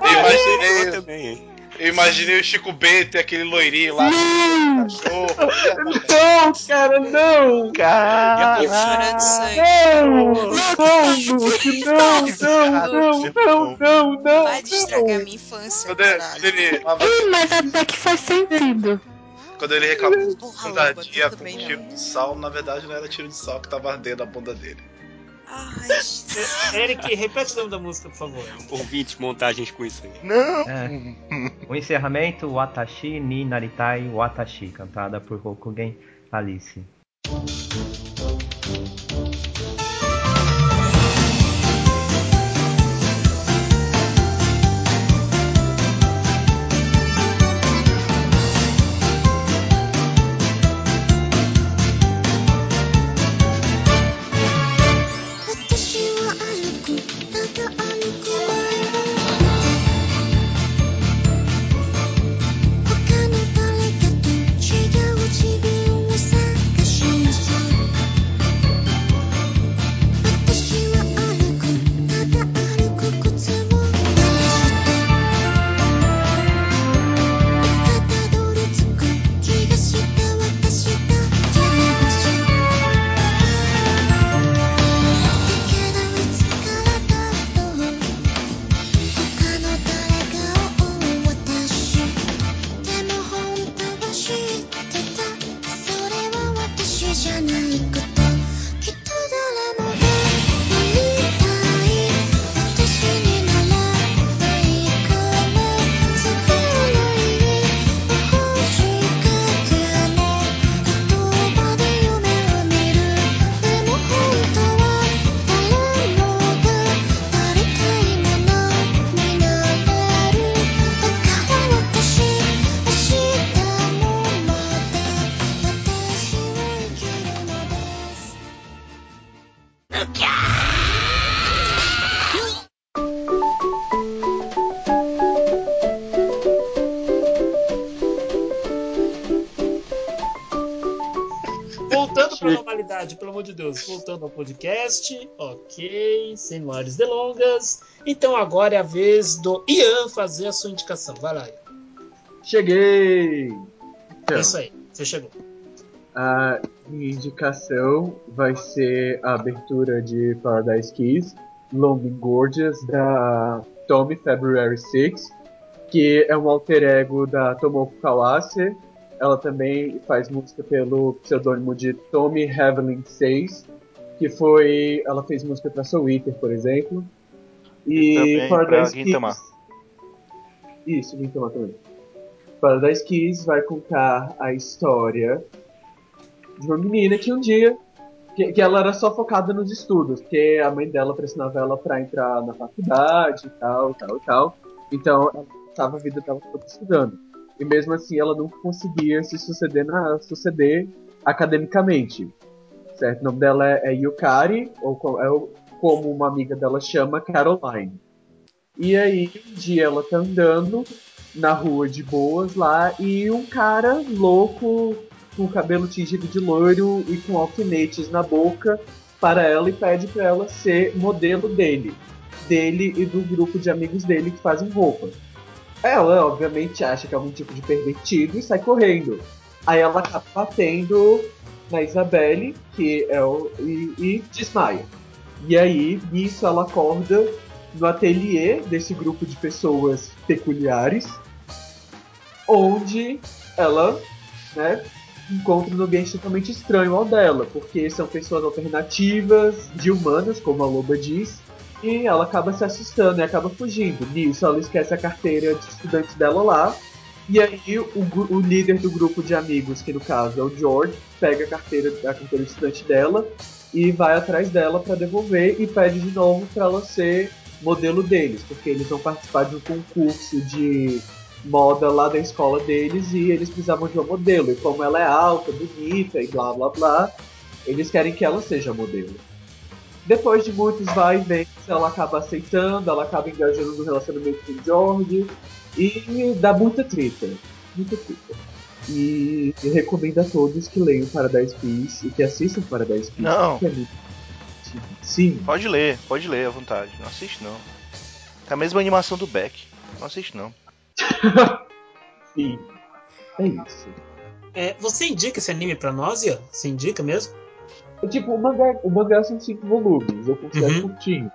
Eu imaginei o Chico Bento e aquele loirinho lá. Cachorro. Não, cara, não! Eu chorando sangue. Não! Vai de estragar minha infância, caralho. Mas até que faz sentido. Quando ele reclamou Porra, da Loba, dia tudo com bem, tiro não. de sal, na verdade não era tiro de sal que tava ardendo a bunda dele. Ai, Eric, repete o nome da música, por favor. Ouvinte, montagens com isso aí. Não! O encerramento, Watashi ni Naritai Watashi, cantada por Rokugen Alice. realidade, pelo amor de Deus. Voltando ao podcast. Ok, sem maiores delongas. Então agora é a vez do Ian fazer a sua indicação. Vai lá, Ian. Cheguei! Então, Isso aí, você chegou. a minha indicação vai ser a abertura de Paradise Kiss, Long and Gorgeous, da Tommy February 6, que é um alter ego da Tomoko Kawase. Ela também faz música pelo pseudônimo de Tommy Heavenly 6, que foi... Ela fez música pra Soul Eater, por exemplo. E também pra Paradise Gintama. Kiss... Isso, Gintama também. Paradise Kiss vai contar a história de uma menina que um dia... Que ela era só focada nos estudos, porque a mãe dela pressionava ela pra entrar na faculdade e tal. Então, ela passava a vida dela toda estudando. E mesmo assim, ela nunca conseguia se suceder academicamente. Certo? O nome dela é Yukari, ou como uma amiga dela chama, Caroline. E aí, um dia ela tá andando na rua de boas lá, e um cara louco, com o cabelo tingido de loiro e com alfinetes na boca, para ela e pede para ela ser modelo dele e do grupo de amigos dele que fazem roupa. Ela, obviamente, acha que é algum tipo de pervertido e sai correndo. Aí ela acaba batendo na Isabelle, e desmaia. E aí, nisso, ela acorda no ateliê desse grupo de pessoas peculiares, onde ela, né, encontra um ambiente totalmente estranho ao dela, porque são pessoas alternativas, de humanas, como a loba diz, e ela acaba se assustando e acaba fugindo. Nisso, ela esquece a carteira de estudante dela lá, e aí o líder do grupo de amigos, que no caso é o George, pega a carteira de estudante dela e vai atrás dela para devolver e pede de novo para ela ser modelo deles, porque eles vão participar de um concurso de moda lá da escola deles e eles precisavam de uma modelo. E como ela é alta, bonita e blá blá blá, eles querem que ela seja modelo. Depois de muitos vai e vem, ela acaba aceitando, ela acaba engajando no relacionamento com o George e dá muita treta. Muita treta. E recomendo a todos que leiam Paradise Kiss e que assistam Paradise Kiss. Não. Que é muito... Sim. Pode ler à vontade. Não assiste não. É a mesma animação do Beck. Não assiste não. Sim. É isso. Você indica esse anime pra nós, Ian? Você indica mesmo? Tipo, o mangá são 5 volumes, eu considero curtinho.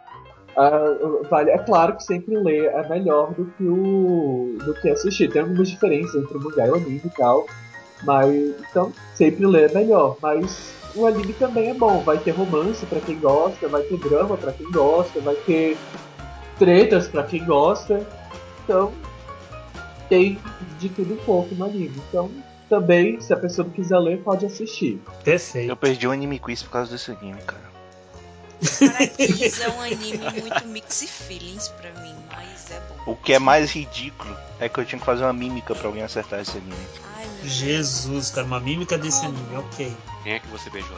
É claro que sempre ler é melhor do que assistir. Tem algumas diferenças entre o mangá e o anime e tal. Mas, então, sempre ler é melhor. Mas o anime também é bom. Vai ter romance pra quem gosta, vai ter drama pra quem gosta, vai ter tretas pra quem gosta. Então, tem de tudo um pouco no anime. Então, também, se a pessoa não quiser ler, pode assistir. Perfeito. Eu perdi um anime quiz por causa desse anime, cara. Paradise é um anime muito mixed feelings pra mim, mas é bom. O que é mais ridículo é que eu tinha que fazer uma mímica pra alguém acertar esse anime. Ai, meu Jesus, cara, uma mímica desse anime, ok. Quem é que você beijou?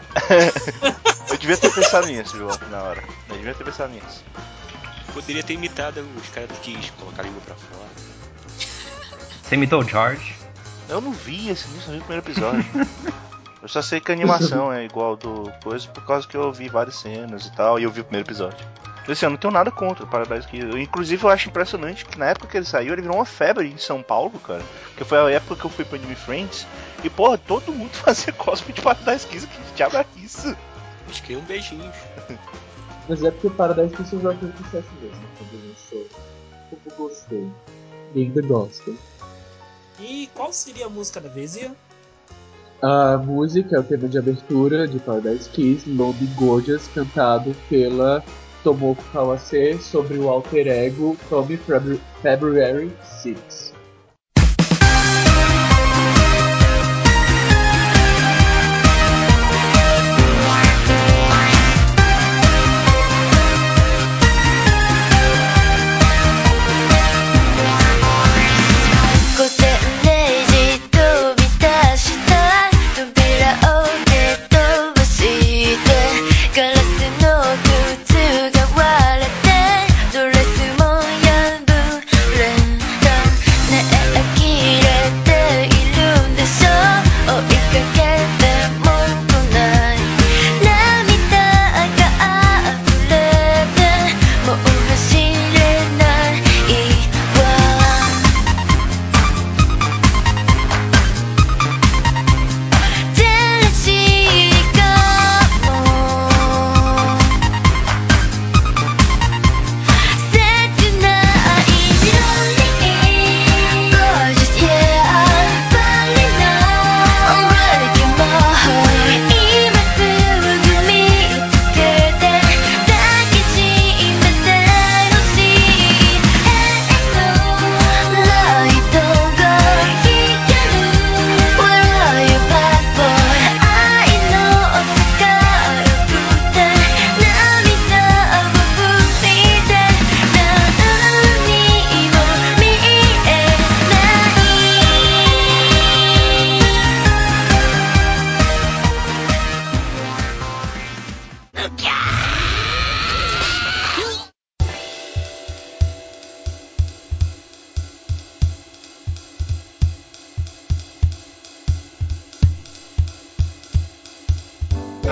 Eu devia ter pensado nisso, João, na hora. Eu devia ter pensado nisso. Poderia ter imitado os caras do Kiss, colocar a língua pra fora. Você imitou o George? Eu não vi esse nisso no primeiro episódio. Eu só sei que a animação é igual do coisa por causa que eu vi várias cenas e tal, e eu vi o primeiro episódio. Então, assim, eu não tenho nada contra o Paradise Kiss. Inclusive, eu acho impressionante que na época que ele saiu, ele virou uma febre em São Paulo, cara. Porque foi a época que eu fui pro Anime Friends. E, porra, todo mundo fazia cosplay de Paradise Kiss. Que diabo é isso? Acho que é um beijinho. Mas é porque o Paradise Kiss já fez sucesso mesmo. Quando lançou. Como gostei. E ainda gosto. E qual seria a música da vez, Ian? A música é o tema de abertura de Paradise Kiss, Long and Gorgeous, cantado pela Tomoko Kawase sobre o alter ego Tommy February 6.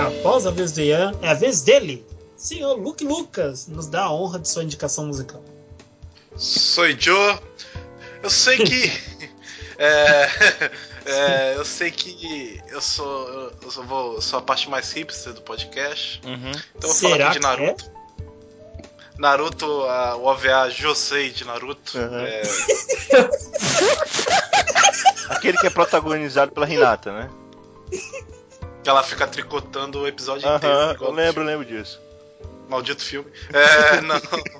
Após a vez do Ian, é a vez dele. Senhor Luke Lucas nos dá a honra de sua indicação musical. Sou Joe. Eu sei que. Eu sei que eu sou a parte mais hipster do podcast. Uhum. Então eu vou falar aqui de Naruto. Naruto, o OVA Josei de Naruto. Uhum. Aquele que é protagonizado pela Hinata, né? Que ela fica tricotando o episódio inteiro. Eu lembro disso. Maldito filme. Não.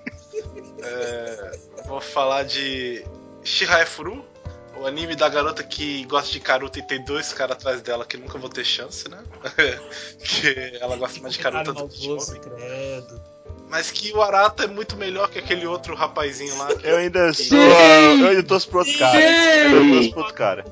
Vou falar de Shihaya Furu, o anime da garota que gosta de Karuta e tem 2 caras atrás dela que nunca vou ter chance, né? Que ela gosta mais de Karuta do que de homem. Mas que o Arata é muito melhor que aquele outro rapazinho lá. Eu ainda torço pro outro cara.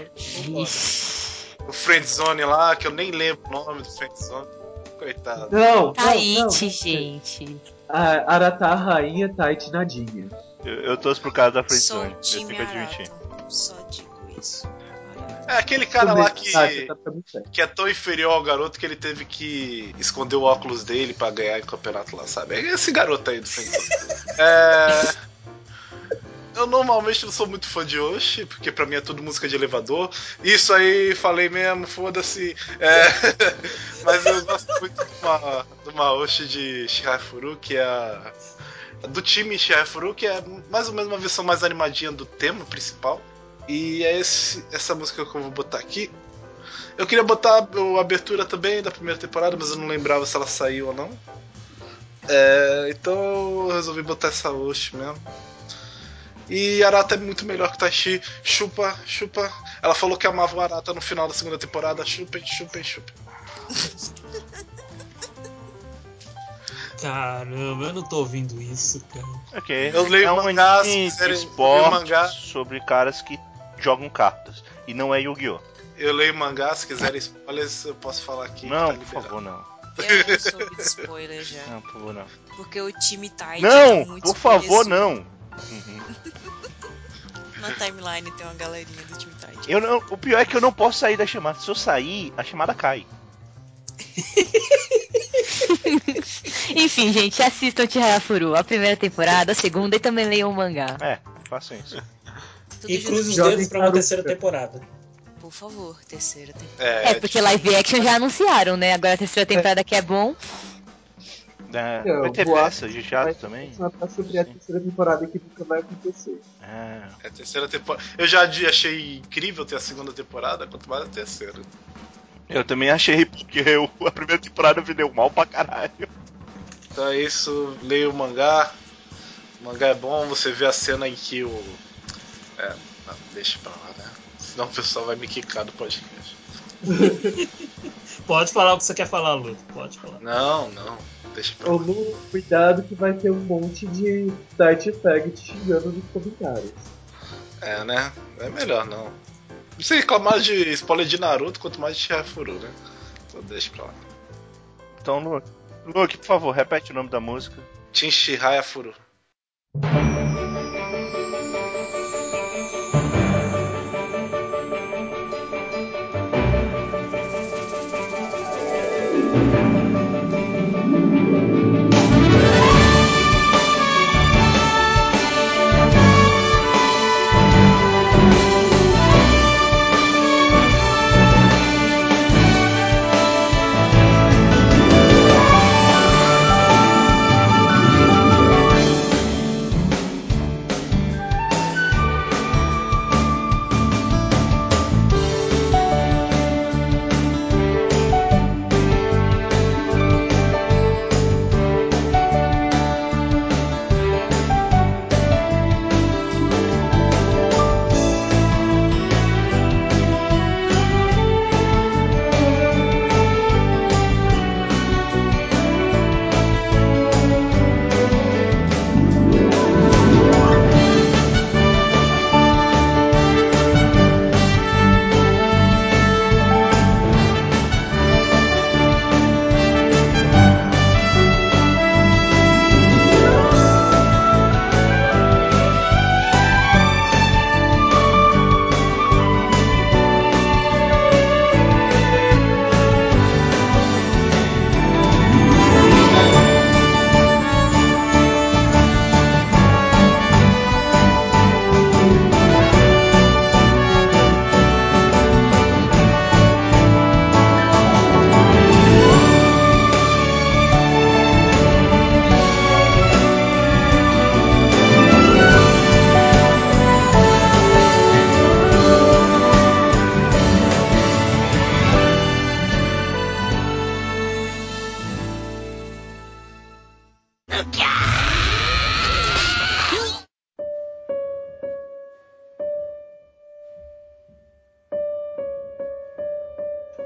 O Friendzone lá, que eu nem lembro o nome do Friendzone. Coitado. Não. Taichi, gente. A Arata, a rainha, Taichi Nadinha. Eu torço pro cara da Friendzone. Eu Time tenho que admitir. Só digo isso. É aquele cara lá que é tão inferior ao garoto que ele teve que esconder o óculos dele pra ganhar o campeonato lá, sabe? É esse garoto aí do Friendzone. Eu normalmente não sou muito fã de Oshi, porque pra mim é tudo música de elevador. Isso aí, falei mesmo, foda-se. Mas eu gosto muito de uma Oshi de Shihaya Furu, que é do time Shihaya Furu, que é mais ou menos uma versão mais animadinha do tema principal. E é essa música que eu vou botar aqui. Eu queria botar a abertura também da primeira temporada, mas eu não lembrava se ela saiu ou não. Então eu resolvi botar essa Oshi mesmo. E Arata é muito melhor que Taichi. Chupa. Ela falou que amava o Arata no final da segunda temporada. Chupem. Caramba, eu não tô ouvindo isso, cara. Ok. Eu leio mangás, esporte sobre caras que jogam cartas. E não é Yu-Gi-Oh! Eu leio mangás, se quiserem spoilers, eu posso falar aqui. Não, tá por favor, não. Eu não soube de spoiler já. Não, por favor, não. Porque o time Taichi Não, tá muito por favor, conhecido. não. Na timeline tem uma galerinha do time Taichi. O pior é que eu não posso sair da chamada. Se eu sair, a chamada cai. Enfim, gente, assistam Chihaya Furu, a primeira temporada, a segunda e também leiam o mangá. Façam isso. E cruze os dedos pra uma terceira temporada. Por favor, terceira temporada. Porque live action já anunciaram, né? Agora a terceira temporada que é bom. Vai ter peça de teatro também? Sobre a terceira temporada que nunca vai acontecer. A terceira temporada. Eu já achei incrível ter a segunda temporada, quanto mais a terceira. Eu também achei, porque a primeira temporada me deu mal pra caralho. Então é isso, leia o mangá. O mangá é bom, você vê a cena em que o. Não, deixa pra lá, né? Senão o pessoal vai me quicar do podcast. Pode falar o que você quer falar, Lu. Pode falar. Não, deixa pra lá. Ô Lu, cuidado que vai ter um monte de Taichi Fag te xingando nos comentários. Né? É melhor não. Não sei reclamar de spoiler de Naruto, quanto mais de Shihaya Furu, né? Então deixa pra lá. Então, Luke, por favor, repete o nome da música. Tin Shihaya Furu.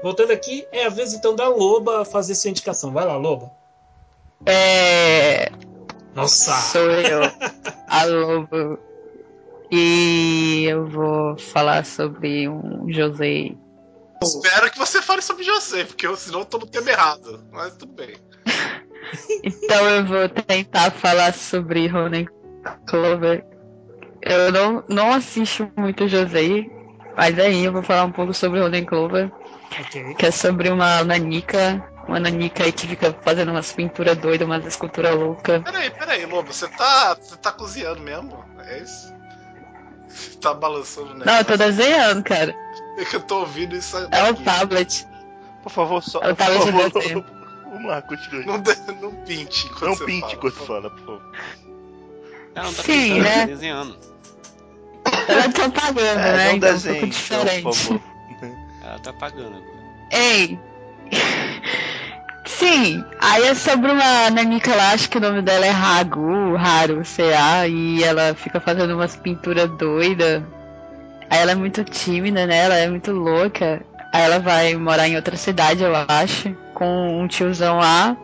Voltando aqui, é a vez então da Loba fazer sua indicação. Vai lá, Loba. Nossa! Sou eu, a Lobo. E eu vou falar sobre um José. Espero que você fale sobre José, porque senão eu tô no tema errado. Mas tudo bem. Então eu vou tentar falar sobre Ronen Clover. Eu não assisto muito José, mas aí eu vou falar um pouco sobre Ronen Clover. Ok. Que é sobre uma nanica aí que fica fazendo umas pinturas doidas, umas esculturas loucas. Peraí, Lobo, você tá cozinhando mesmo? É isso? Você tá balançando o negócio? Não, eu tô desenhando, cara. É que eu tô ouvindo isso É daqui. o tablet. Por favor, só. É o Por tablet de favor, desenho. vamos lá, continue. Não pinte enquanto Não você pinte fala. enquanto fala, por favor. Ela não tá Sim, pintando, né? tá desenhando. Eu tô pagando, né? Não Então um desenhe, pouco diferente. então, por favor. Ela tá pagando agora. Ei! Sim, aí é sobre uma nanica lá, acho que o nome dela é Haru, C-A, e ela fica fazendo umas pinturas doidas. Aí ela é muito tímida, né? Ela é muito louca. Aí ela vai morar em outra cidade, eu acho, com um tiozão lá.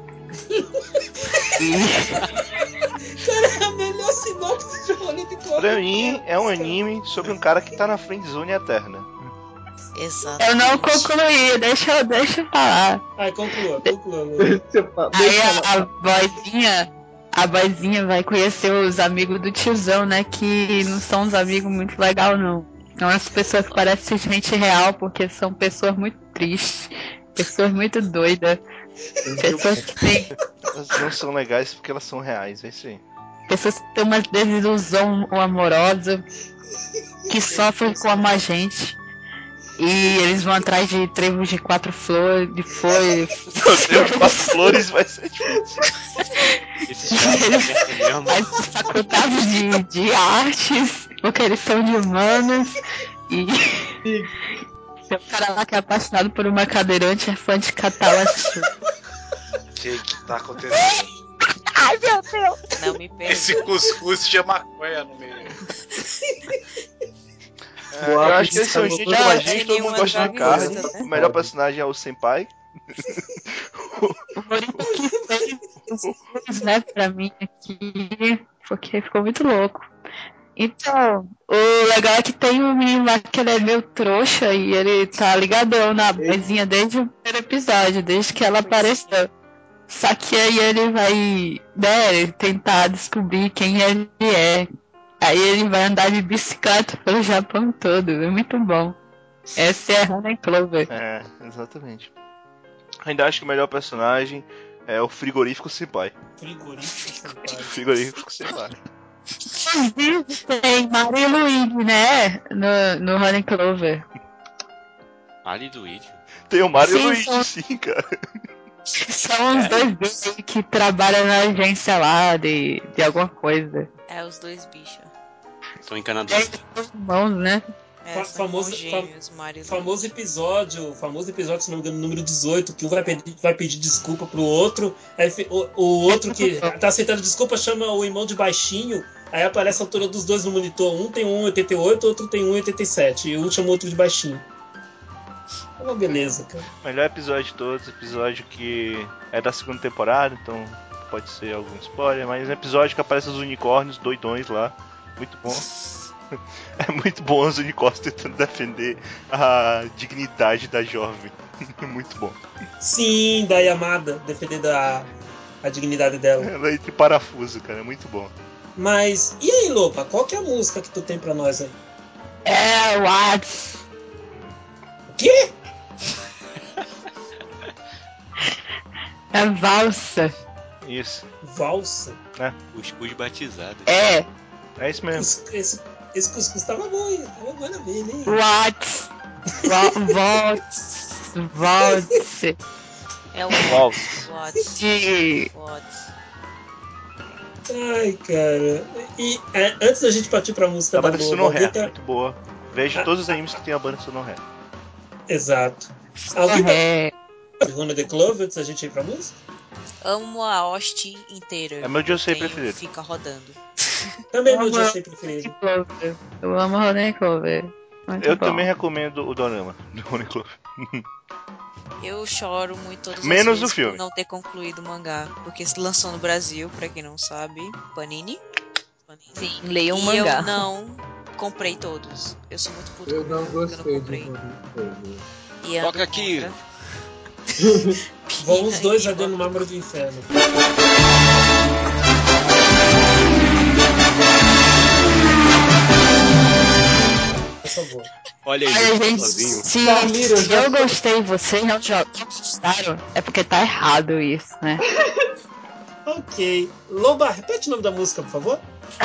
Cara, é a melhor sinopse de Ronin Clover. Pra mim, é um anime sobre um cara que tá na friendzone eterna. Exato. Eu não concluí, deixa eu falar. Ai, conclua. Aí a vozinha vai conhecer os amigos do tiozão, né? Que não são uns amigos muito legais, não. São as pessoas que parecem gente real, porque são pessoas muito tristes, pessoas muito doidas, pessoas que têm. Elas não são legais porque elas são reais, é isso aí. Pessoas que têm uma desilusão amorosa, que sofrem como a gente. E eles vão atrás de trevos de 4 flores, de flores. Trevo de 4 flores vai ser difícil. Esses caras são mesmo. Faz faculdade de artes, porque eles são de humanas. E tem um cara lá que é apaixonado por uma cadeirante, é fã de Catalachu. O que tá acontecendo? Ai, meu Deus! Não me perca. Esse cuscuz tinha maconha no meio. Eu acho que eles são gente como a gente, todo mundo gosta de carne. Né? O melhor personagem é o Senpai. O Morito que fez os né, pra mim aqui, porque ficou muito louco. Então, o legal é que tem um menino lá que ele é meio trouxa e ele tá ligadão na boizinha desde o primeiro episódio, desde que ela apareceu. Só que aí ele vai, né, tentar descobrir quem ele é. Aí ele vai andar de bicicleta pelo Japão todo, é muito bom. Essa é a Ronin Clover. É, exatamente. Ainda acho que o melhor personagem é o Frigorífico Senpai. Frigorífico Senpai. Inclusive tem Mario e Luigi, né? No Ronin Clover. Ali do Luigi. Tem o Mario e Sim, o Luigi, são- sim, cara. São os dois bichos aí que trabalham na agência lá de alguma coisa. É os dois bichos. São encanadores. São irmãos, né? É, são irmãos gêmeos, Mario e Famoso episódio, se não me engano, número 18, que um vai pedir desculpa pro outro, aí o outro que tá aceitando desculpa chama o irmão de baixinho, aí aparece a altura dos dois no monitor, um tem 1,88, outro tem 1,87, e um chama o outro de baixinho. É uma beleza, cara. Melhor episódio de todos, episódio que é da segunda temporada, então pode ser algum spoiler, mas é um episódio que aparece os unicórnios doidões lá, muito bom. É muito bom os unicórnios tentando defender a dignidade da jovem. Muito bom. Sim, da Yamada, defendendo a dignidade dela. Ela é de parafuso, cara, é muito bom. Mas, e aí, Lopa, qual que é a música que tu tem pra nós aí? É, Whats. O quê? É valsa. Isso. Valsa? Cuscuz batizado. É. É isso mesmo. Esse cuscuz tava bom, hein? Tava bom na velha, hein? Whats. Waltz. É o Waltz. Watts. Ai, cara. E antes da gente partir pra música A da banda Loba, Sonoré, alguém tá... muito boa. Vejo todos os animes que tem a banda Sonoré. Exato. Alguém tá... Runa The Clover, antes da gente ir pra música? Amo a hoste inteira. É meu Josei Tenho, preferido. Fica rodando. Também meu Josei preferido. Eu amo Ronin Clover. Muito Eu bom. também recomendo o Dorama do Uniqlo. Eu choro muito todas Menos as vezes o filme. por não ter concluído o mangá. Porque se lançou no Brasil, pra quem não sabe, Panini. Sim, leiam o E mangá. eu não comprei todos. Eu sou muito puto Eu comigo não porque eu não gostei comprei. de Bonnie. E ando Toca aqui. contra. Vão os dois E ardendo no voto mármore do inferno. Por favor. Olha aí, Olha, Luke tá gente, sozinho. se Carlira, eu já eu gostei e vocês não gostaram, é porque tá errado isso, né? Ok. Loba, repete o nome da música, por favor.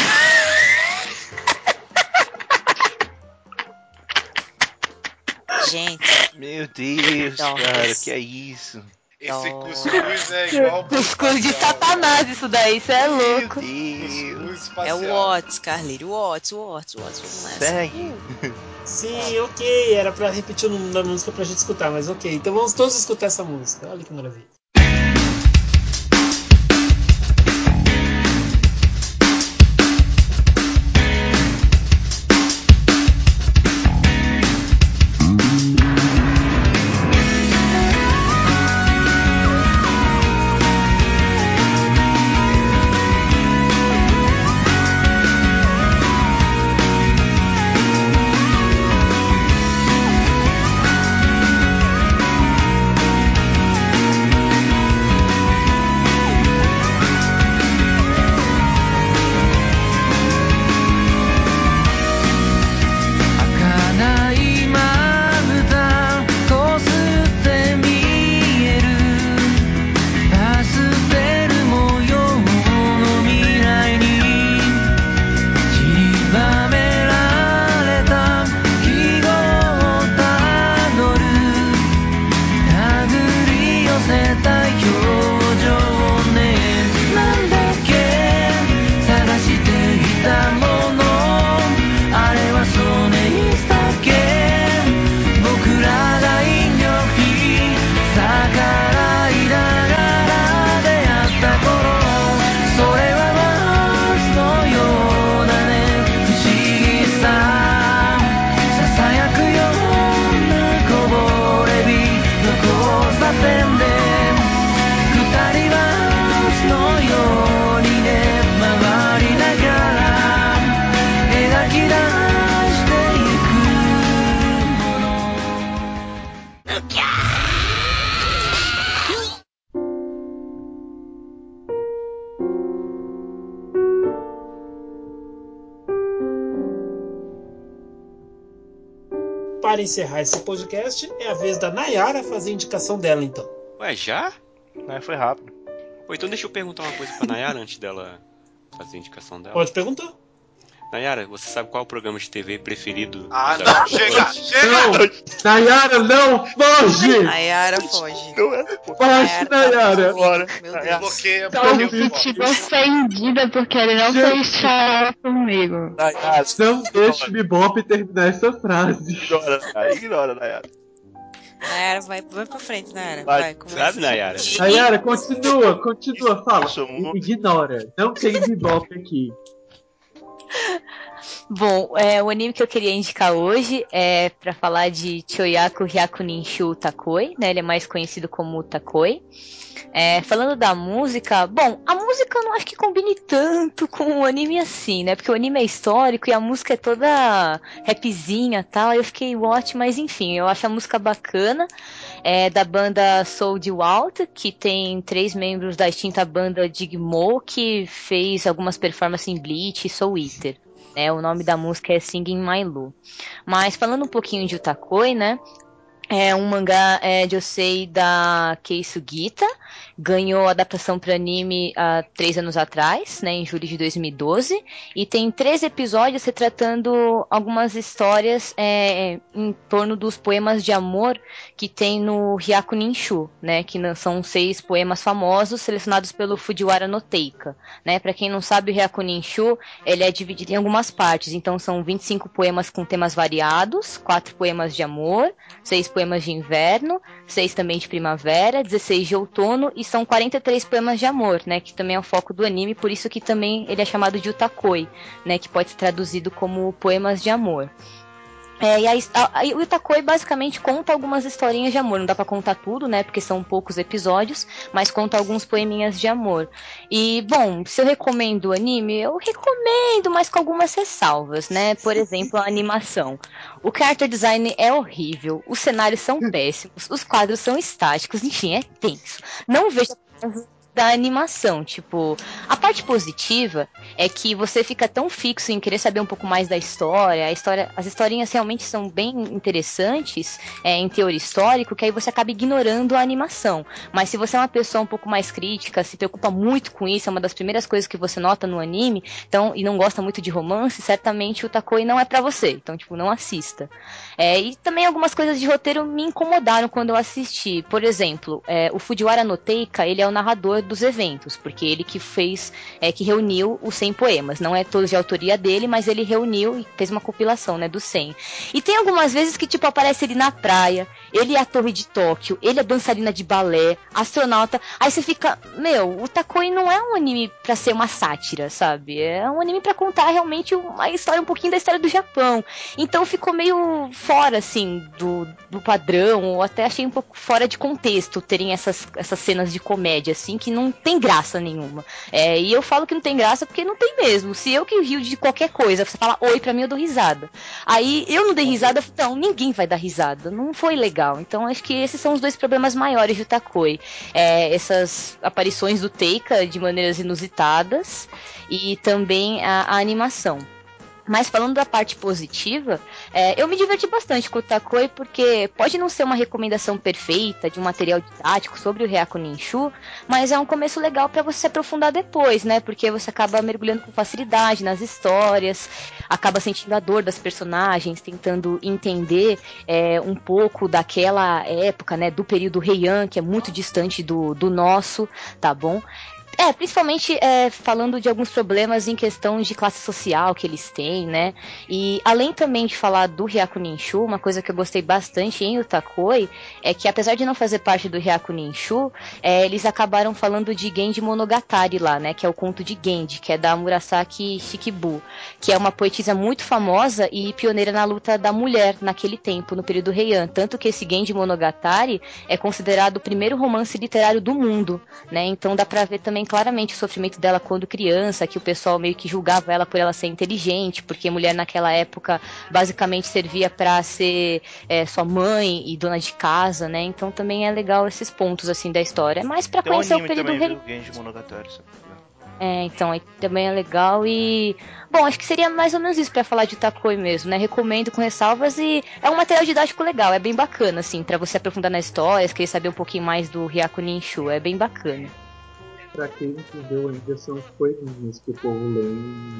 Gente, Meu Deus, Nossa. cara, que é isso? Esse Não. cuscuz é igual bom Cuscuz de espacial, satanás, isso daí, isso é Meu louco. Cuscuz Deus. é o espacial. Watts, Carlírio. Watts. Vamos nessa. Segue. Sim, ok. Era pra repetir o nome da música pra gente escutar, mas ok. Então vamos todos escutar essa música. Olha que maravilha. Para encerrar esse podcast, é a vez da Nayara fazer a indicação dela, então. Ué, já? Foi rápido. Pô, então deixa eu perguntar uma coisa pra Nayara antes dela fazer a indicação dela. Pode perguntar. Nayara, você sabe qual é o programa de TV preferido? Ah, dos não, agricultores? chega! Não! Nayara, não! Foge! Nayara foge. Não é. Foge, Nayara! Bora. Meu Nayara. Deus. Bloqueia, Tô me bloqueia o sentindo ofendida porque ele não fez tchau comigo. Nayara. Não deixe o Bebop terminar essa frase. Ignora, Nayara. Nayara, vai pra frente, Nayara. Vai, Vai, começa. Sabe, Nayara? Nayara, continua, fala. Isso, Ignora. Não tem Bebop aqui. Bom, o anime que eu queria indicar hoje é pra falar de Choyaku Hyakunin-shu Takoi, né? Ele é mais conhecido como Takoi. Falando da música, bom, a música eu não acho que combine tanto com o anime assim, né? Porque o anime é histórico e a música é toda rapzinha e tal. Aí eu fiquei watch, mas enfim, eu acho a música bacana. É da banda Soul de Walt, que tem 3 membros da extinta banda Digimon, que fez algumas performances em Bleach e Soul Eater. O nome da música é Singing My Lou. Mas falando um pouquinho de Utakoi, né? É um mangá de Yosei da Kei Sugita, ganhou adaptação para anime há 3 anos atrás, né, em julho de 2012, e tem 3 episódios retratando algumas histórias em torno dos poemas de amor que tem no Hyakunin-shu, né, que são 6 poemas famosos selecionados pelo Fujiwara no Teika. Né, para quem não sabe, o Hyakunin-shu ele é dividido em algumas partes, então são 25 poemas com temas variados, 4 poemas de amor, 6 poemas de inverno, 6 também de primavera, 16 de outono e são 43 poemas de amor, né, que também é o foco do anime, por isso que também ele é chamado de Utakoi, né, que pode ser traduzido como poemas de amor. E o Itakoi basicamente conta algumas historinhas de amor. Não dá pra contar tudo, né? Porque são poucos episódios, mas conta alguns poeminhas de amor. E, bom, se eu recomendo o anime, eu recomendo, mas com algumas ressalvas, né? Por exemplo, a animação. O character design é horrível, os cenários são péssimos, os quadros são estáticos, enfim, é tenso. Não vejo da animação, tipo, a parte positiva é que você fica tão fixo em querer saber um pouco mais da história, as historinhas realmente são bem interessantes, em teor histórico, que aí você acaba ignorando a animação. Mas se você é uma pessoa um pouco mais crítica, se preocupa muito com isso, é uma das primeiras coisas que você nota no anime, então, e não gosta muito de romance, certamente o Takoi não é pra você, então, tipo, não assista. E também algumas coisas de roteiro me incomodaram quando eu assisti. Por exemplo, o Fujiwara no Teika, ele é o narrador dos eventos, porque ele que fez, que reuniu os 100 poemas. Não é todos de autoria dele, mas ele reuniu e fez uma compilação, né, dos 100. E tem algumas vezes que, tipo, aparece ele na praia, ele é a Torre de Tóquio, ele é dançarina de balé, astronauta, aí você fica, meu, o Takoi não é um anime pra ser uma sátira, sabe? É um anime pra contar realmente uma história, um pouquinho da história do Japão. Então ficou meio fora, assim, do padrão, ou até achei um pouco fora de contexto terem essas cenas de comédia, assim, que não tem graça nenhuma. E eu falo que não tem graça porque não tem mesmo. Se eu que rio de qualquer coisa, você fala oi pra mim, eu dou risada. Aí eu não dei risada, então ninguém vai dar risada. Não foi legal. Então acho que esses são os dois problemas maiores do Takoi. Essas aparições do Teika de maneiras inusitadas e também a animação. Mas falando da parte positiva, eu me diverti bastante com o Takoi, porque pode não ser uma recomendação perfeita de um material didático sobre o Hyaku Ninshu, mas é um começo legal para você se aprofundar depois, né? Porque você acaba mergulhando com facilidade nas histórias, acaba sentindo a dor das personagens, tentando entender um pouco daquela época, né? Do período Heian, que é muito distante do nosso, tá bom? Principalmente falando de alguns problemas em questão de classe social que eles têm, né? E além também de falar do Hyaku Ninshu, uma coisa que eu gostei bastante em Utakoi é que, apesar de não fazer parte do Hyaku Ninshu, eles acabaram falando de Genji Monogatari lá, né? Que é o conto de Genji, que é da Murasaki Shikibu, que é uma poetisa muito famosa e pioneira na luta da mulher naquele tempo, no período Heian. Tanto que esse Genji Monogatari é considerado o primeiro romance literário do mundo, né? Então dá pra ver também claramente o sofrimento dela quando criança, que o pessoal meio que julgava ela por ela ser inteligente, porque mulher naquela época basicamente servia pra ser sua mãe e dona de casa, né? Então também é legal esses pontos assim da história. É mais pra conhecer o período também, Genji Monogatari. Então aí também é legal e... Bom, acho que seria mais ou menos isso pra falar de Takoi mesmo, né? Recomendo com ressalvas e é um material didático legal, é bem bacana, assim, pra você aprofundar na história, querer saber um pouquinho mais do Hyaku Ninshu, é bem bacana. Pra quem não entendeu ainda, são as poeminhas que o povo lê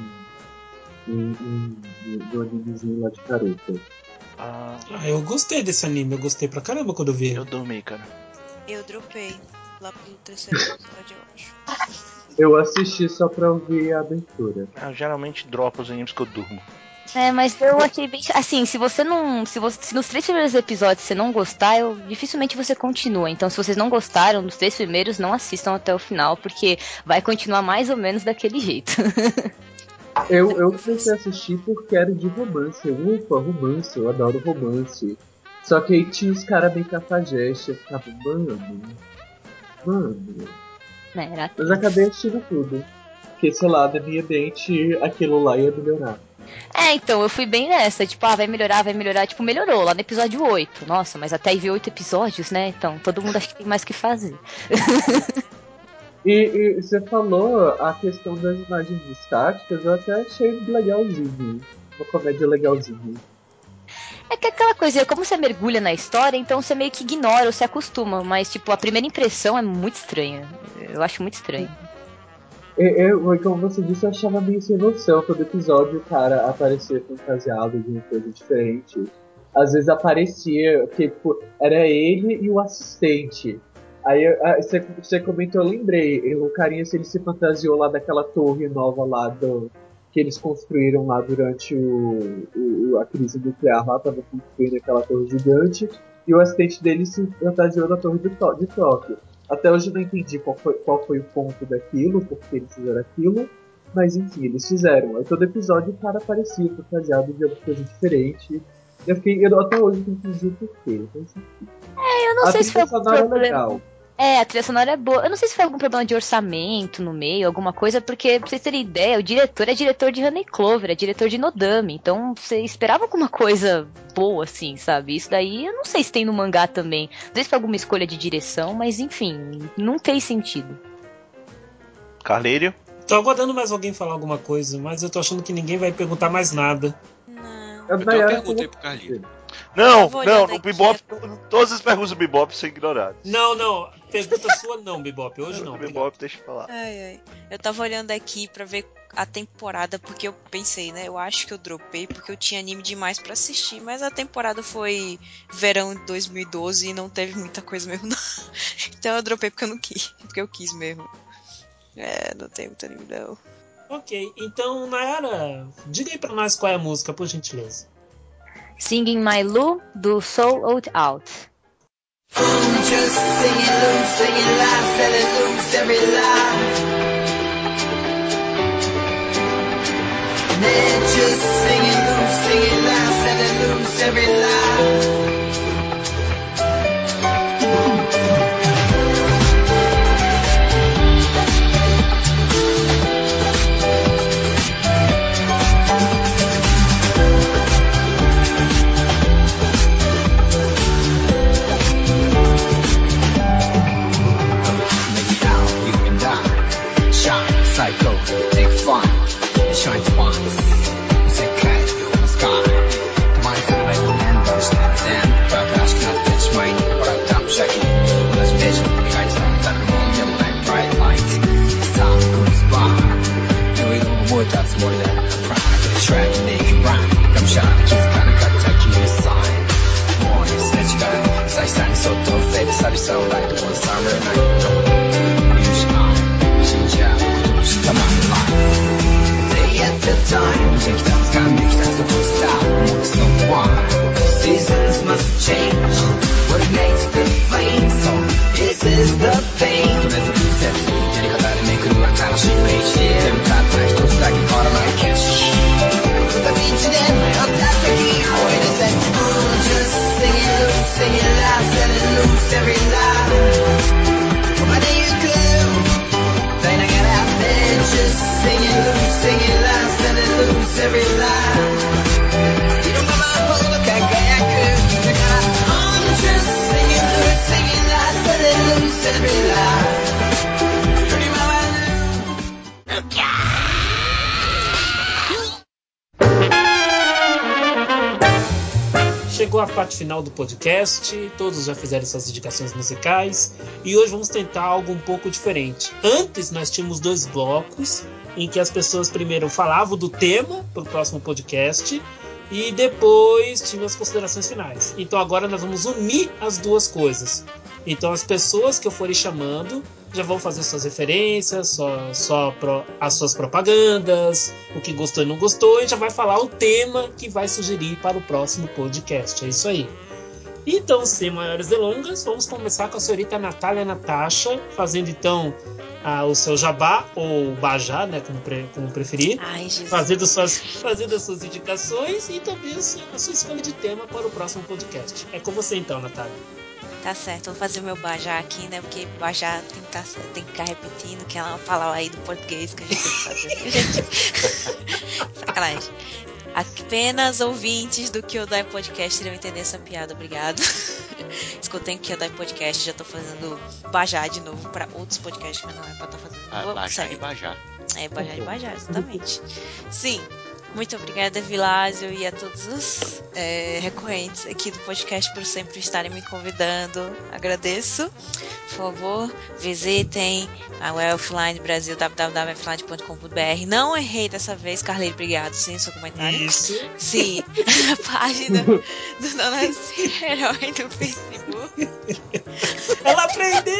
no animezinho lá de Naruto. Eu gostei desse anime, eu gostei pra caramba quando eu vi ele. Eu dormi, cara. Eu dropei lá pelo terceiro episódio, eu acho. Eu assisti só pra ouvir a abertura. Eu geralmente dropo os animes que eu durmo. Mas eu achei bem... Assim, se você não... Se nos 3 primeiros episódios você não gostar, dificilmente você continua. Então, se vocês não gostaram dos 3 primeiros, não assistam até o final, porque vai continuar mais ou menos daquele jeito. Eu comecei a assistir porque era de romance. Ufa, romance, eu adoro romance. Só que aí tinha os caras bem cafajeste, eu ficava, mano. Mas acabei assistindo tudo. Porque, sei lá, na minha mente, aquilo lá ia melhorar. Então, eu fui bem nessa, tipo, vai melhorar, tipo, melhorou lá no episódio 8. Nossa, mas até aí vi 8 episódios, né? Então, todo mundo acha que tem mais o que fazer. E você falou a questão das imagens estáticas, eu até achei legalzinho. Uma comédia legalzinha. É que aquela coisa, como você mergulha na história, então você meio que ignora ou se acostuma, mas, tipo, a primeira impressão é muito estranha. Eu acho muito estranho. Como você disse, eu achava meio sem noção todo episódio o cara aparecer fantasiado de uma coisa diferente. Às vezes aparecia, que tipo, era ele e o assistente. Aí você comentou, eu lembrei, o carinha ele se fantasiou lá daquela torre nova lá que eles construíram lá durante a crise nuclear lá, tava construindo aquela torre gigante, e o assistente dele se fantasiou da torre de Tóquio. Até hoje eu não entendi qual foi o ponto daquilo, por que eles fizeram aquilo, mas enfim, eles fizeram. Aí todo episódio o cara aparecia fantasiado de alguma coisa diferente, Eu até hoje não entendi o porquê. Eu não sei se foi algum sonora problema. legal. A trilha sonora é boa. Eu não sei se foi algum problema de orçamento no meio, alguma coisa, porque, pra vocês terem ideia, o diretor é diretor de Honey Clover, é diretor de Nodame. Então, você esperava alguma coisa boa, assim, sabe? Isso daí, eu não sei se tem no mangá também. Não sei se foi alguma escolha de direção, mas enfim, não fez sentido. Carleiro? Tô aguardando mais alguém falar alguma coisa, mas eu tô achando que ninguém vai perguntar mais nada. Eu tenho uma pergunta aí pro Carlinhos. Não, olhando no aqui. Bebop, todas as perguntas do Bebop são ignoradas. Não, pergunta sua não, Bebop, hoje não. Do Bebop, deixa eu falar. Ai. Eu tava olhando aqui pra ver a temporada, porque eu pensei, né? Eu acho que eu dropei porque eu tinha anime demais pra assistir, mas a temporada foi verão de 2012 e não teve muita coisa mesmo, não. Então eu dropei porque eu não quis, porque eu quis mesmo. Não tem muito anime, não. Ok, então, Nayara, diga aí pra nós qual é a música, por gentileza. Singing My Lou, do Soul Out Out. Just singing loose, singing loud, selling loose every lie. They're just singing loud, selling loose every lie. Psycho, take fun, shine twice. It's a cat in the sky. My favorite man don't stand then. But I cannot catch my knee, but I'm dumb shaky. On this bitch, the guys don't tell me on your black bright light. Time goes by. Do it all more, that's more than a pride. The track, make it rhyme. Come shine, kiss, kinda cut, touch you inside. Boys, let's go. As I stand so tall, fade, sorry, so right. One summer night. Use eye, Xinjiang. Come on, life. Day after time, take that time, make that the full stop. It's no why. Seasons must change. What makes the flame so? This is the pain. とりあえずリセット。やり方でめくるは楽しいページ。全部たった一つだけ変わらないキャッシュ。片道で迷った時追い出せ。Just singing loose, singing loud, selling loose every lie. ここまで行く。Then I get out there, just singing loose, singing loud, selling loose every line. You don't know my whole look, I got I'm just singing loose, singing loud, selling loose every line. Pretty mama Chegou a parte final do podcast, todos já fizeram suas indicações musicais e hoje vamos tentar algo um pouco diferente. Antes nós tínhamos 2 blocos em que as pessoas primeiro falavam do tema para o próximo podcast e depois tinham as considerações finais. Então agora nós vamos unir as duas coisas. Então as pessoas que eu forem chamando já vão fazer suas referências, as suas propagandas, o que gostou e não gostou, e já vai falar o tema que vai sugerir para o próximo podcast. É isso aí. Então, sem maiores delongas, vamos começar com a senhorita Natália Natasha, fazendo então o seu jabá, ou bajá, né, como preferir. Ai, Jesus. Fazendo as suas indicações e também a sua escolha de tema para o próximo podcast. É com você então, Natália. Tá certo, vou fazer o meu bajá aqui, né? Porque bajá tem que ficar repetindo, que é uma palavra aí do português que a gente tem que fazer. Gente... Sacanagem. Apenas ouvintes do Kyodai Podcast irão entender essa piada, obrigado. Escutem o Kyodai Podcast, já tô fazendo bajá de novo pra outros podcasts, mas não é pra estar fazendo. Bajá e bajá. Bajá e bajá, exatamente. Sim. Muito obrigada, Vilásio, e a todos os recorrentes aqui do podcast por sempre estarem me convidando. Agradeço. Por favor, visitem a Offline Brasil, www.offline.com.br. Não errei dessa vez, Carleiro, obrigado. Sim, seu comentário. Isso. Sim, a página do Não Nasci Herói do Facebook. Ela aprendeu!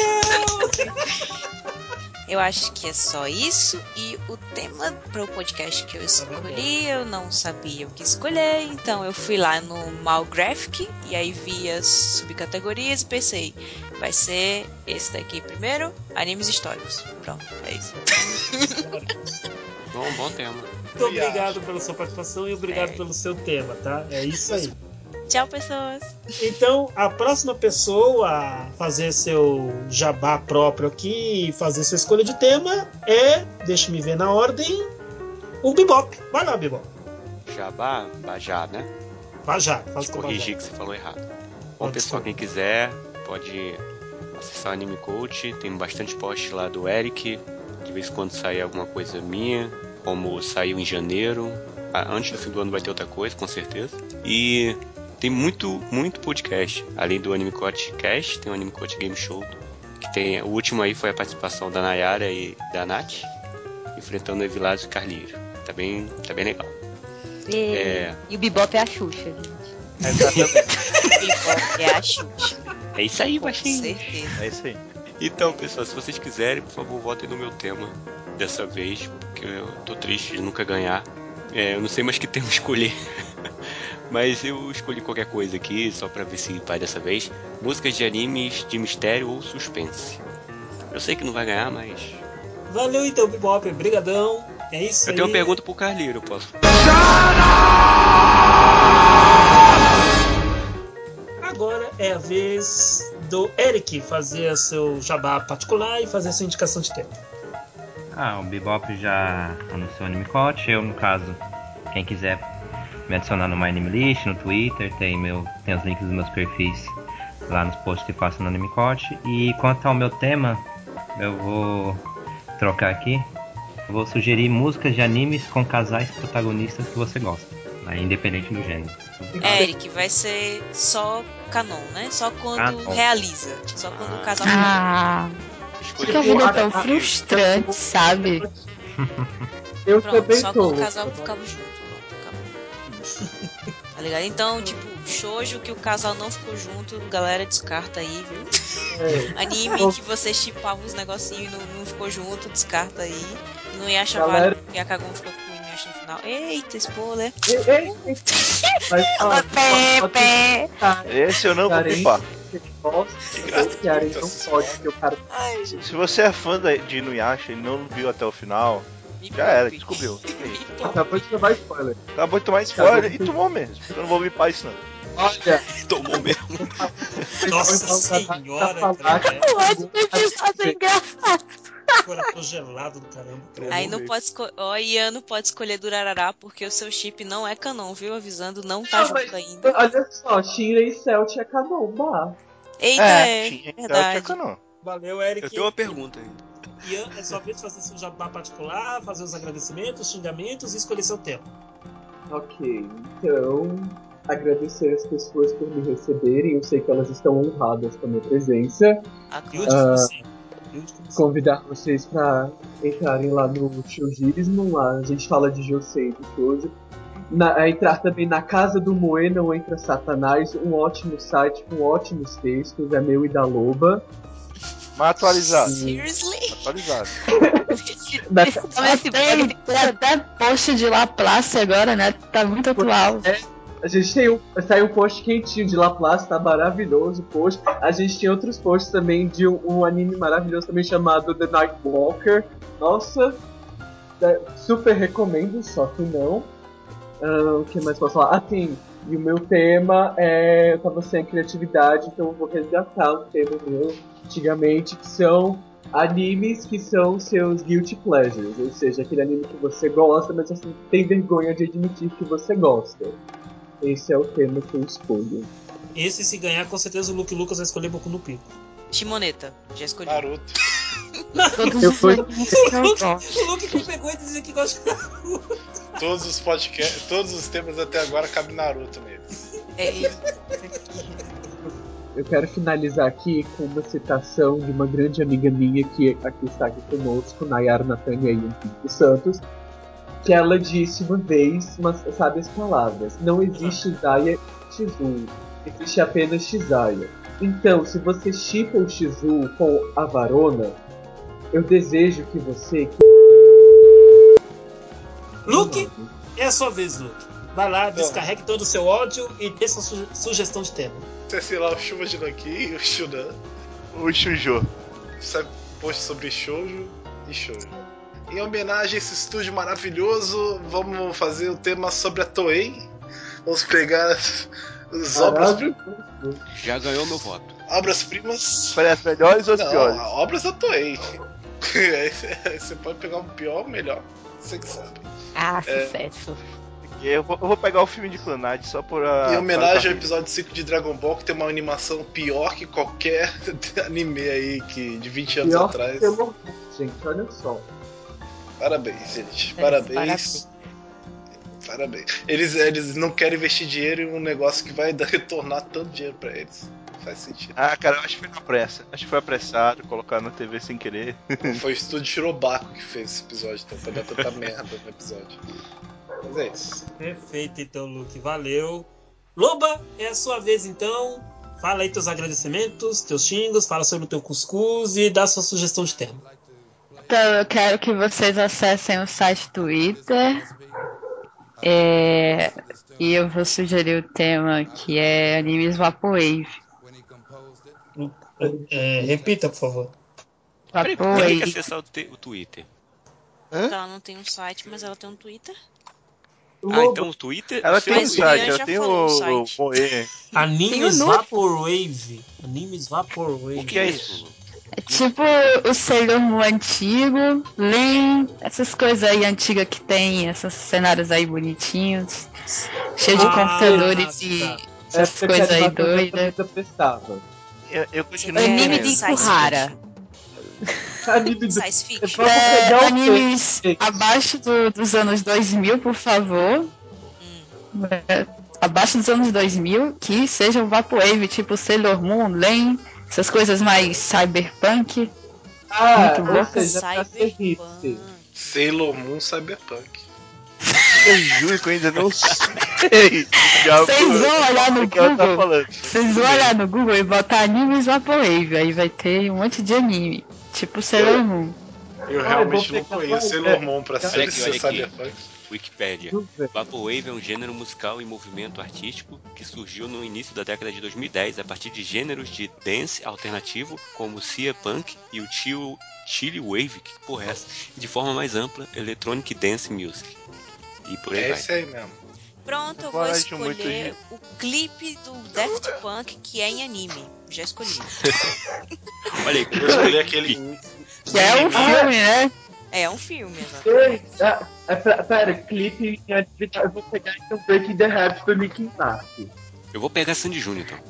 Eu acho que é só isso. E o tema para o podcast que eu escolhi, eu não sabia o que escolher. Então eu fui lá no Malgraphic e aí vi as subcategorias e pensei, vai ser esse daqui primeiro, animes históricos. Pronto, é isso. Bom tema. Muito obrigado pela sua participação e obrigado pelo seu tema, tá? É isso aí. Tchau, pessoas. Então, a próxima pessoa a fazer seu jabá próprio aqui e fazer sua escolha de tema é, deixa-me ver na ordem, o Bebop. Vai lá, Bebop. Jabá, Bajá, né? Bajá, faz com o Corrigir Bajá. que você falou errado. Bom, pessoal, quem quiser pode acessar o Anime Coach, tem bastante post lá do Eric, de vez em quando sai alguma coisa minha, como saiu em janeiro. Antes do fim do ano vai ter outra coisa, com certeza. E tem muito podcast. Além do Anime Coach Cast, tem o Anime Coach Game Show, que tem, o último aí foi a participação da Nayara e da Nath, enfrentando o Evilásio e Carlinhos. Tá bem legal. E o Bebop é a Xuxa, gente. Exatamente. O Bebop é a Xuxa. É isso aí, Com baixinho. certeza. É isso aí. Então, pessoal, se vocês quiserem, por favor, votem no meu tema dessa vez, porque eu tô triste de nunca ganhar. Eu não sei mais que tema escolher. Mas eu escolhi qualquer coisa aqui, só pra ver se vai dessa vez. Músicas de animes de mistério ou suspense. Eu sei que não vai ganhar, mas... Valeu então, Bebop. Brigadão. É isso aí. Eu tenho uma pergunta pro Carlinho, eu posso? Agora é a vez do Eric fazer seu jabá particular e fazer a sua indicação de tema. O Bebop já anunciou o Anime Coach. Eu, no caso, quem quiser me adicionar no My Anime List, no Twitter, tem os links dos meus perfis lá nos posts que faço no Anime Coach. E quanto ao meu tema, eu vou trocar aqui. Eu vou sugerir músicas de animes com casais protagonistas que você gosta, independente do gênero. Eric, vai ser só canon, né? Só quando realiza. Só quando o casal... Que a vida é tão frustrante, sabe? Eu Pronto, também só tô. quando o casal ficava junto. Pronto, acabou. Tá ligado? Então, tipo, shoujo que o casal não ficou junto, galera, descarta aí, viu? Anime que você chipavam os negocinhos e não ficou junto, descarta aí. Não ia achar válido porque a Kagome ficou com o Inuyasha no final. Eita, spoiler! Esse eu não vou pipar. Se você é fã de Inuyasha e não viu até o final, já era, descobriu. Acabou de tomar spoiler. Acabou de tomar spoiler e tomou mesmo. Eu não vou bipar isso não. Olha, tomou mesmo. Nossa senhora, Eu acho que episódio engraçado. Coração gelado do caramba. Aí não pode escolher. Ó, Ian não pode escolher Durarará porque o seu chip não é canon, viu? Avisando, não tá junto ainda. Olha só, Shinra e Celt é canon, bah. Eita, verdade. Valeu, Eric. Eu tenho uma pergunta ainda. Ian, é sua vez de fazer seu jabá particular, fazer os agradecimentos, xingamentos e escolher seu tema. Ok, então agradecer as pessoas por me receberem. Eu sei que elas estão honradas com a minha presença. Convidar vocês para entrarem lá no Shoujismo. Lá a gente fala de Josei e de Shoujo. Entrar também na Casa do Moena ou Entra Satanás, um ótimo site com ótimos textos, é meu e da Loba. Mas atualizado. Seriously? Atualizado. Tem até post de Laplace agora, né? Tá muito atual. A gente saiu um post quentinho de Laplace, tá maravilhoso o post. A gente tem outros posts também de um anime maravilhoso também chamado The Nightwalker. Nossa, super recomendo, só que não. O que mais posso falar? Sim, e o meu tema eu tava sem criatividade, então eu vou resgatar um tema meu antigamente, que são animes que são seus guilty pleasures, ou seja, aquele anime que você gosta, mas você tem vergonha de admitir que você gosta. Esse é o tema que eu escolho. Esse, se ganhar, com certeza o Luke Lucas vai escolher Boku no Pico. Shimoneta, já escolhi. Naruto. O Luke que pegou e dizia que gosta de Naruto. Todos os podcasts, todos os temas até agora cabe Naruto neles. Eu quero finalizar aqui com uma citação de uma grande amiga minha que aqui está aqui conosco, Nayara Natânia Santos, que ela disse uma vez umas sábias palavras: não existe Zaya Shizu, existe apenas Shizaya. Então, se você shippa o Shizu com a Varona, eu desejo que você... Luke, é a sua vez, Luke. Vai lá, descarregue todo o seu ódio e dê sua sugestão de tema. Sei lá, o Shuma de Naki, o Shunan. O Shujo. Sabe, post sobre shoujo e shoujo. em homenagem a esse estúdio maravilhoso, vamos fazer o tema sobre a Toei. Vamos pegar as Já ganhou meu voto. obras-primas. Para as melhores ou as Não, piores? obras da Toei. Aí você pode pegar o pior ou o melhor. Você que sabe. Sucesso. Eu vou pegar o filme de Clannad só por Em homenagem ao episódio 5 de Dragon Ball, que tem uma animação pior que qualquer anime aí de 20 anos Pior atrás. pelo gente, olha só. Parabéns, gente. Parabéns. Eles não querem investir dinheiro em um negócio que vai retornar tanto dinheiro pra eles. Faz sentido. Ah, cara, eu acho que foi na pressa. Acho que foi apressado, colocar na TV sem querer. Foi o estúdio Shirobako que fez esse episódio, então, pra dar tanta merda no episódio. Mas é isso. Perfeito, então, Luke. Valeu. Loba, é a sua vez, então. Fala aí teus agradecimentos, teus xingos, fala sobre o teu cuscuz e dá sua sugestão de tema. Então, eu quero que vocês acessem o site Twitter. E eu vou sugerir o tema que é animes Vaporwave. Repita, por favor. Peraí, por que tem que acessar o Twitter? Porque ela não tem um site, mas ela tem um Twitter. Ah, então o Twitter... Ela tem um Mas o site, Ian ela já tem falou o o site. Moe. Animes Tem o Vaporwave. Animes Vaporwave. O que é isso? É tipo o Sailor Moon antigo, Len, essas coisas aí antigas que tem, esses cenários aí bonitinhos, cheio de computadores e essas coisas aí doidas. Eu continuo Anime de entendendo. Ikuhara. Science fiction. Animes abaixo dos anos 2000, por favor. Abaixo dos anos 2000, que sejam Vaporwave, tipo Sailor Moon, Len, essas coisas mais cyberpunk. Muito ou loucas. seja, pra ser hipster. Sailor Moon Cyberpunk. Eu juro que eu ainda não sei. Vocês vão olhar no que ela tá Google. falando. Vocês vão olhar no Google e botar animes Vaporwave. Aí vai ter um monte de anime. Tipo Sailor Moon. Eu realmente não conheço Sailor Moon pra Olha ser aqui. Cyberpunk. Wikipedia. Vaporwave é um gênero musical e movimento artístico que surgiu no início da década de 2010 a partir de gêneros de dance alternativo como o Cia Punk e o Chili Wave, que porra é essa? E de forma mais ampla, Electronic Dance Music. E por aí vai. É esse aí mesmo. Pronto, eu vou escolher o clipe do Daft Punk que é em anime. Já escolhi. Olha aí, eu escolhi aquele. Que é um filme, né? É um filme, exatamente. Pera, clipe em atividade. Eu vou pegar então Breaking the Habit do Linkin Park. Eu vou pegar Sandy Júnior então.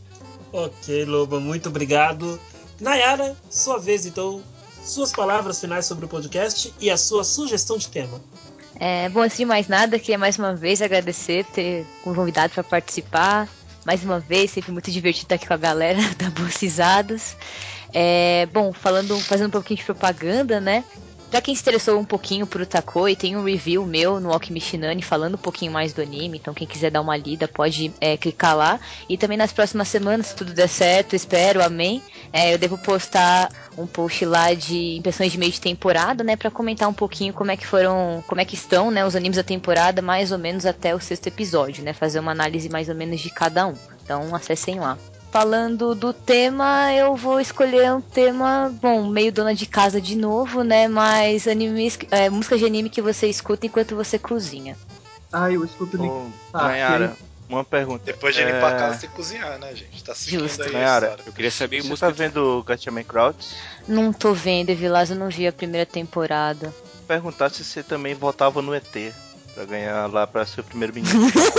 Ok, Loba, muito obrigado. Nayara, sua vez então. Suas palavras finais sobre o podcast e a sua sugestão de tema. Bom, antes de mais nada, queria mais uma vez agradecer por ter convidado para participar. Mais uma vez, sempre muito divertido estar aqui com a galera da Bolsizados. Bom, fazendo um pouquinho de propaganda, né? Pra quem se interessou um pouquinho por Utakoi, tem um review meu no Alchemist Nani falando um pouquinho mais do anime, então quem quiser dar uma lida pode clicar lá. E também nas próximas semanas, se tudo der certo, espero, amém, eu devo postar um post lá de impressões de meio de temporada, né, pra comentar um pouquinho como é que estão, né, os animes da temporada, mais ou menos até o 6º episódio, né, fazer uma análise mais ou menos de cada um. Então acessem lá. Falando do tema, eu vou escolher um tema, bom, meio dona de casa de novo, né? Mas música de anime que você escuta enquanto você cozinha. Eu escuto Linkin Park. Nayara, uma pergunta. Depois de limpar a casa tem que cozinhar, né, gente? Tá seguindo Justo. aí Nayara, a história. Eu queria saber você música. tá vendo Gatchaman Crowds? Não tô vendo, Evilás, eu não vi a primeira temporada. Perguntar se você também votava no ET pra ganhar lá pra ser o primeiro ministro.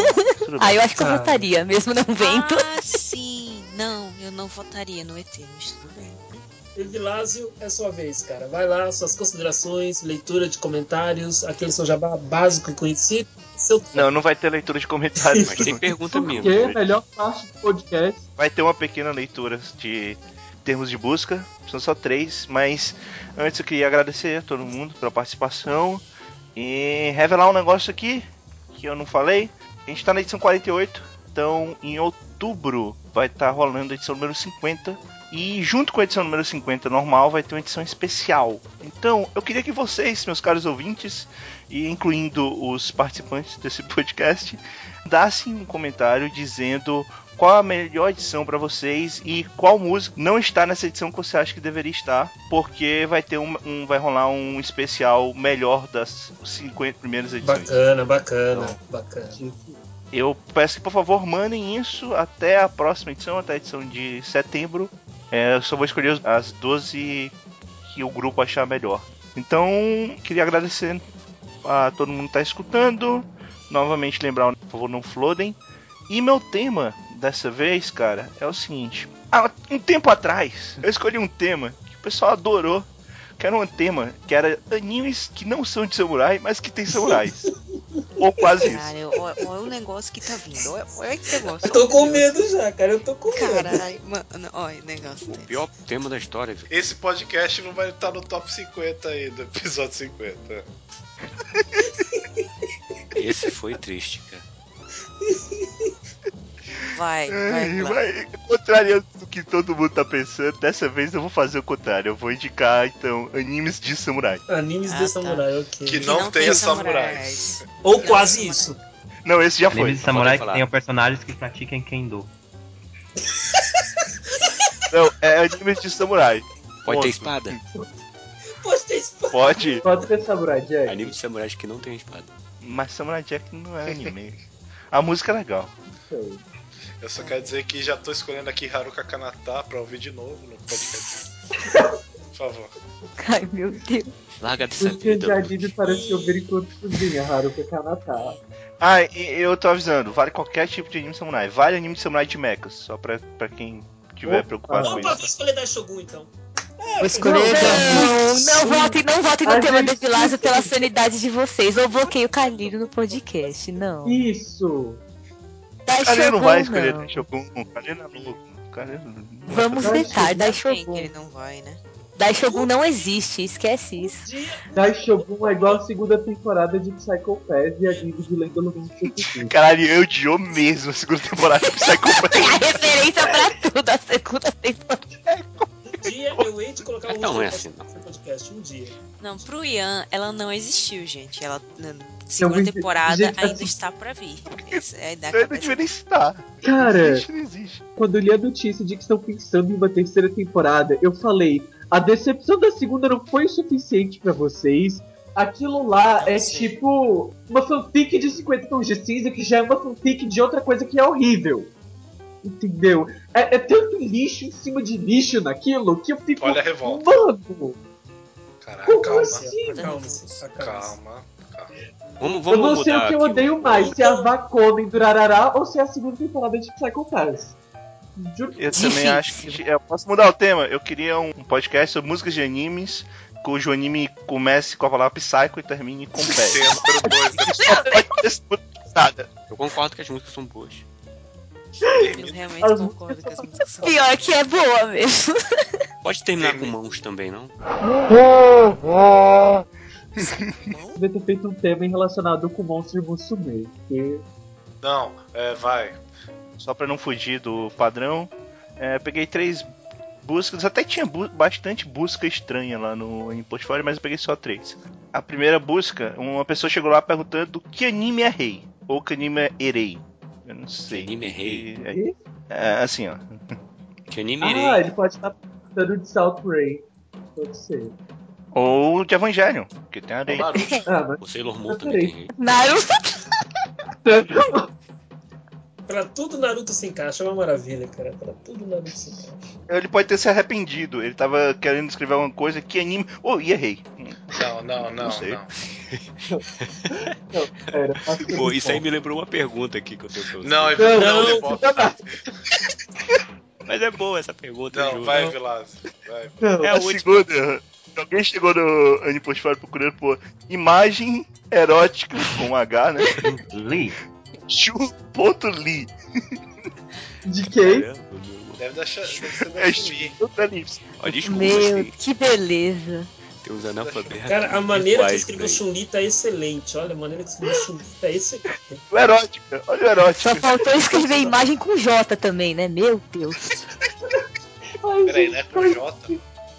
Eu acho que eu votaria, mesmo não vendo. Ah, sim. Não, eu não votaria no ET, mas tudo bem. Evilásio, é sua vez, cara. Vai lá, suas considerações, leitura de comentários, aquele seu jabá básico e conhecido. Não vai ter leitura de comentários. Mas tem pergunta mesmo. Porque melhor parte do podcast. Vai ter uma pequena leitura de termos de busca. São só 3, mas antes eu queria agradecer a todo mundo pela participação e revelar um negócio aqui que eu não falei. A gente tá na edição 48, então em outubro vai estar rolando a edição número 50. E junto com a edição número 50 normal vai ter uma edição especial. Então eu queria que vocês, meus caros ouvintes, e incluindo os participantes desse podcast, dassem um comentário dizendo qual a melhor edição pra vocês e qual música não está nessa edição que você acha que deveria estar, porque vai ter vai rolar um especial melhor das 50 primeiras edições. Bacana. Eu peço que, por favor, mandem isso até a próxima edição, até a edição de setembro. Eu só vou escolher as 12 que o grupo achar melhor. Então, queria agradecer a todo mundo que está escutando. Novamente lembrar, por favor, não flodem. E meu tema dessa vez, cara, é o seguinte. Um tempo atrás, eu escolhi um tema que o pessoal adorou. Que era um tema que era animes que não são de samurai, mas que tem samurais. Ou quase isso. Cara, olha o negócio que tá vindo. Olha que negócio. Eu tô com medo já, cara. Eu tô com medo. Caralho, mano. Olha o negócio. O pior tema da história. Esse podcast não vai estar no top 50 aí do episódio 50. Esse foi triste, cara. Vai. Contrariando do que todo mundo tá pensando, dessa vez eu vou fazer o contrário. Eu vou indicar, então, animes de samurai. Animes de samurai, ok. Que não tenha samurais. Ou quase isso. Não, esse já foi. Animes de samurai que tenham personagens que pratiquem Kendo. Não, é animes de samurai. Pode ter espada? Pode ter espada. Pode ter Samurai Jack. Anime de samurais que não tem espada. Mas Samurai Jack não é anime. A música é legal. Eu só quero dizer que já tô escolhendo aqui Haruka Kanata pra ouvir de novo no podcast. Por favor. Ai, meu Deus. Larga dessa Os vida. Jadid parece ouvir enquanto cozinha, Haruka Kanata. E eu tô avisando, vale qualquer tipo de anime samurai. Vale anime de samurai de mechas, só pra quem tiver preocupado com Opa, isso. vou escolher Daishogun então. Vou escolher. Não votem no tema do Vilazo pela sanidade de vocês. Eu bloqueio o Calírio no podcast, não. Isso! Kalina não vai escolher Daishogun, Kalina é louco. Vamos vetar Bem Daishogun. que ele não vai, né? Daishogun não existe, esquece isso. Daishogun é igual a segunda temporada de Psycho Pass e anime de Lenda Luminosity. Caralho, eu odiou mesmo a segunda temporada de Psycho Pass. É a referência pra tudo, a segunda temporada. Um dia eu hei de colocar um Não é assim, não. podcast, um dia. Não, pro Ian, ela não existiu, gente. Ela, na segunda temporada, gente, ainda assim- está pra vir. Essa é a ideia Eu que não devia nem citar. Cara, Não existe. quando eu li a notícia de que estão pensando em uma terceira temporada, eu falei: a decepção da segunda não foi o suficiente pra vocês. Aquilo lá Não é sei. tipo uma fanfic de 50 tons de cinza que já é uma fanfic de outra coisa que é horrível. Entendeu? É tanto lixo em cima de lixo naquilo que eu fico. Olha a revolta. Mano, Caraca, como calma. assim? Acalme-se. Calma. Vamos Eu não sei mudar o que eu aqui odeio mais, se é a Vakomen do Rarará ou se é a segunda temporada de Psycho Pass. Juro. Eu também acho que. Eu posso mudar o tema? Eu queria um podcast sobre músicas de animes, cujo anime comece com a palavra Psycho e termine com pé. Tem a número 2 da Só pode ter segunda temporada. Eu concordo que as músicas são boas. Eu realmente As concordo com as músicas. São... Pior que é boa mesmo. Pode terminar com mãos também, não? Devia ter feito um tema relacionado com o Monstro Musume. Porque Não, vai. Só pra não fugir do padrão, peguei 3 buscas. Até tinha bastante busca estranha lá no portfólio, mas eu peguei só 3. A primeira busca, uma pessoa chegou lá perguntando que anime é rei, ou que anime é erei. Eu não sei. Que anime é rei? Assim, ó. Que anime irei? ele pode estar pensando de South Ray. Pode ser. Ou de Evangelion, que tem a rei. Mas O Sailor Moon também tem rei. Naruto. Pra tudo Naruto se encaixa, é uma maravilha, cara. Pra tudo Naruto se encaixa. Ele pode ter se arrependido. Ele tava querendo escrever alguma coisa que anime. Errei. Não sei. Pô, isso aí me lembrou uma pergunta aqui que eu tenho pra você. Não, Mas é boa essa pergunta, Não, juro. vai, Vilas. Vai. É a segunda. Alguém chegou no Anipostfório procurando por imagem erótica com H, né? Lee. Chu.li. De quem? Deve ser da É Chun-Li. Ó, desculpa, Meu, que beleza. tem uns analfabetos. Cara, a maneira que virtuais escreveu por aí. Chun-Li tá excelente. Olha, a maneira que escreveu Chun-Li tá excelente. O erótica. Olha o erótica. Só faltou escrever imagem com J também, né? Meu Deus. Peraí, né? Com J?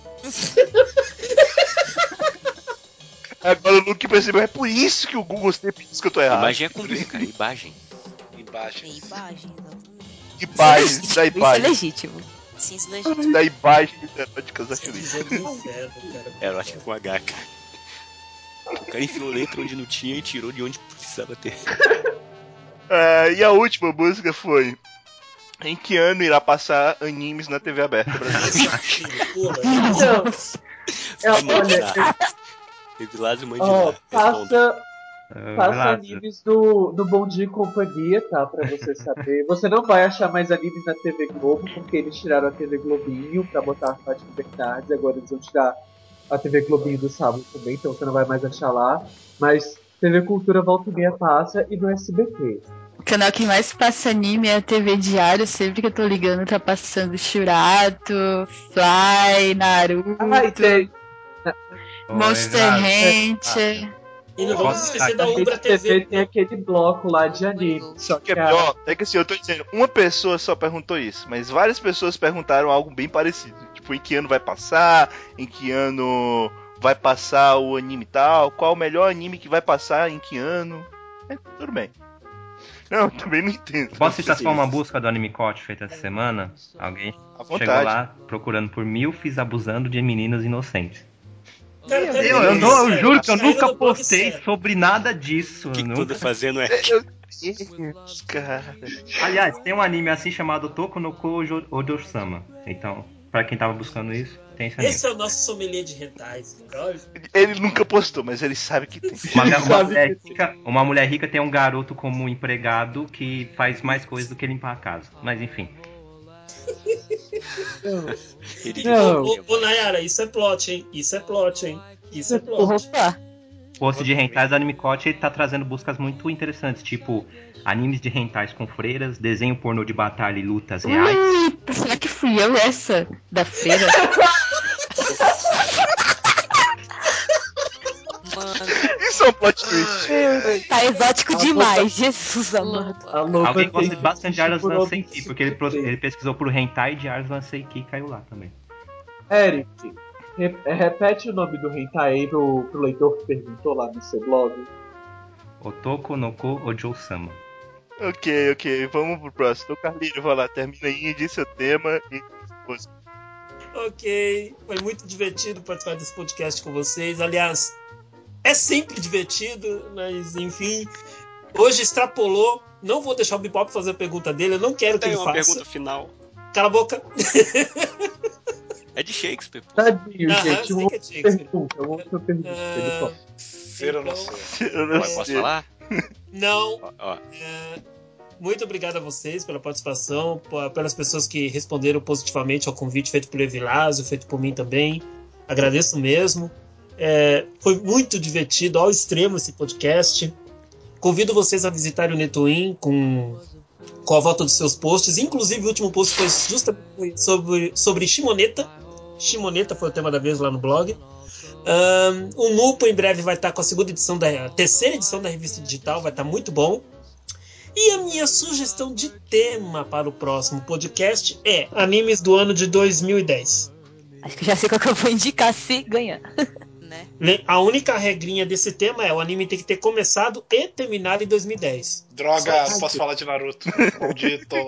Agora o Luke percebeu. É por isso que o Google sempre diz que eu tô errado. Imagem é com B, cara. Imagem. Embaixo. É imagem, exatamente. imagens, da Isso é imagem, legítimo. Sim, isso é legítimo. da imagens eróticas da Chun-Li. Isso é do inferno, cara. Erótica com H, cara. O cara enfiou letra onde não tinha e tirou de onde precisava ter. E a última música foi: em que ano irá passar animes na TV aberta brasileira? Pula. Então, Vai olha, mandar. Evilásio mãe de lá. Responda. passa animes do Bom Dia e Companhia, tá? Pra você saber. Você não vai achar mais animes na TV Globo, porque eles tiraram a TV Globinho pra botar a Fátima Bernardes. Agora eles vão tirar a TV Globinho do sábado também, então você não vai mais achar lá. Mas TV Cultura volta e meia passa e no SBT. O canal que mais passa anime é a TV Diário. Sempre que eu tô ligando, tá passando Shurato, Fly, Naruto, E tem. Monster Hunter. E não vamos esquecer da Umbra A TV TV. tem aquele bloco lá de anime. Só que é pior, é que assim, eu tô dizendo, uma pessoa só perguntou isso, mas várias pessoas perguntaram algo bem parecido. Tipo, em que ano vai passar, em que ano vai passar o anime tal, qual o melhor anime que vai passar, em que ano. Tudo bem. Não, também não entendo. Posso citar só uma busca do Animecote feita essa semana? Alguém À vontade. chegou lá procurando por milfs abusando de meninas inocentes. Cara, Eu juro que eu Saiu nunca no blog postei sério. sobre nada disso. O que nunca... tu anda fazendo é. Cara. Aliás, tem um anime assim chamado Toku no Ko Ojo-sama. Então, pra quem tava buscando isso, tem esse anime. Esse é o nosso sommelier de hentais, cara. Olha. Ele nunca postou, mas ele sabe que tem. Uma mulher rica tem um garoto como empregado que faz mais coisas do que limpar a casa. Mas enfim. Ô, Nayara, isso é plot, hein? Isso é plot, hein? Isso é plot. Opa! O post de hentais do Animecote tá trazendo buscas muito interessantes, tipo animes de hentais com freiras, desenho pornô de batalha e lutas reais. Será que fui eu essa da feira? Isso é um plot twist. Tá exótico demais, Jesus amado. Alguém gosta bastante de Arslan Seiki, porque ele pesquisou por hentai de Arslan Seiki e caiu lá também. Eric, repete o nome do hentai aí pro leitor que perguntou lá no seu blog. Otoko no Ko Ojo-sama. Ok, vamos pro próximo. Então, Carlinhos, vai lá, termina aí, diz seu tema e... Ok, foi muito divertido participar desse podcast com vocês. Aliás, é sempre divertido, mas enfim, hoje extrapolou. Não vou deixar o Bebop fazer a pergunta dele, eu não quero que ele faça. Tem uma pergunta final. Cala a boca. É de Shakespeare. Pô. Tadinho, gente. Uma outra pergunta. Ser ou não ser? Posso falar? Não. Ó. Muito obrigado a vocês pela participação, pelas pessoas que responderam positivamente ao convite feito por Evilásio, feito por mim também. Agradeço mesmo. Foi muito divertido, ao extremo, esse podcast. Convido vocês a visitarem o Netoin com a volta dos seus posts. Inclusive, o último post foi justamente sobre Shimoneta. Shimoneta foi o tema da vez lá no blog. O Nupo em breve vai estar com a terceira edição da revista digital, vai estar muito bom. E a minha sugestão de tema para o próximo podcast é animes do ano de 2010. Acho que já sei qual que eu vou indicar se ganhar. Né? A única regrinha desse tema é o anime tem que ter começado e terminado em 2010. Droga, não posso falar de Naruto. Maldito.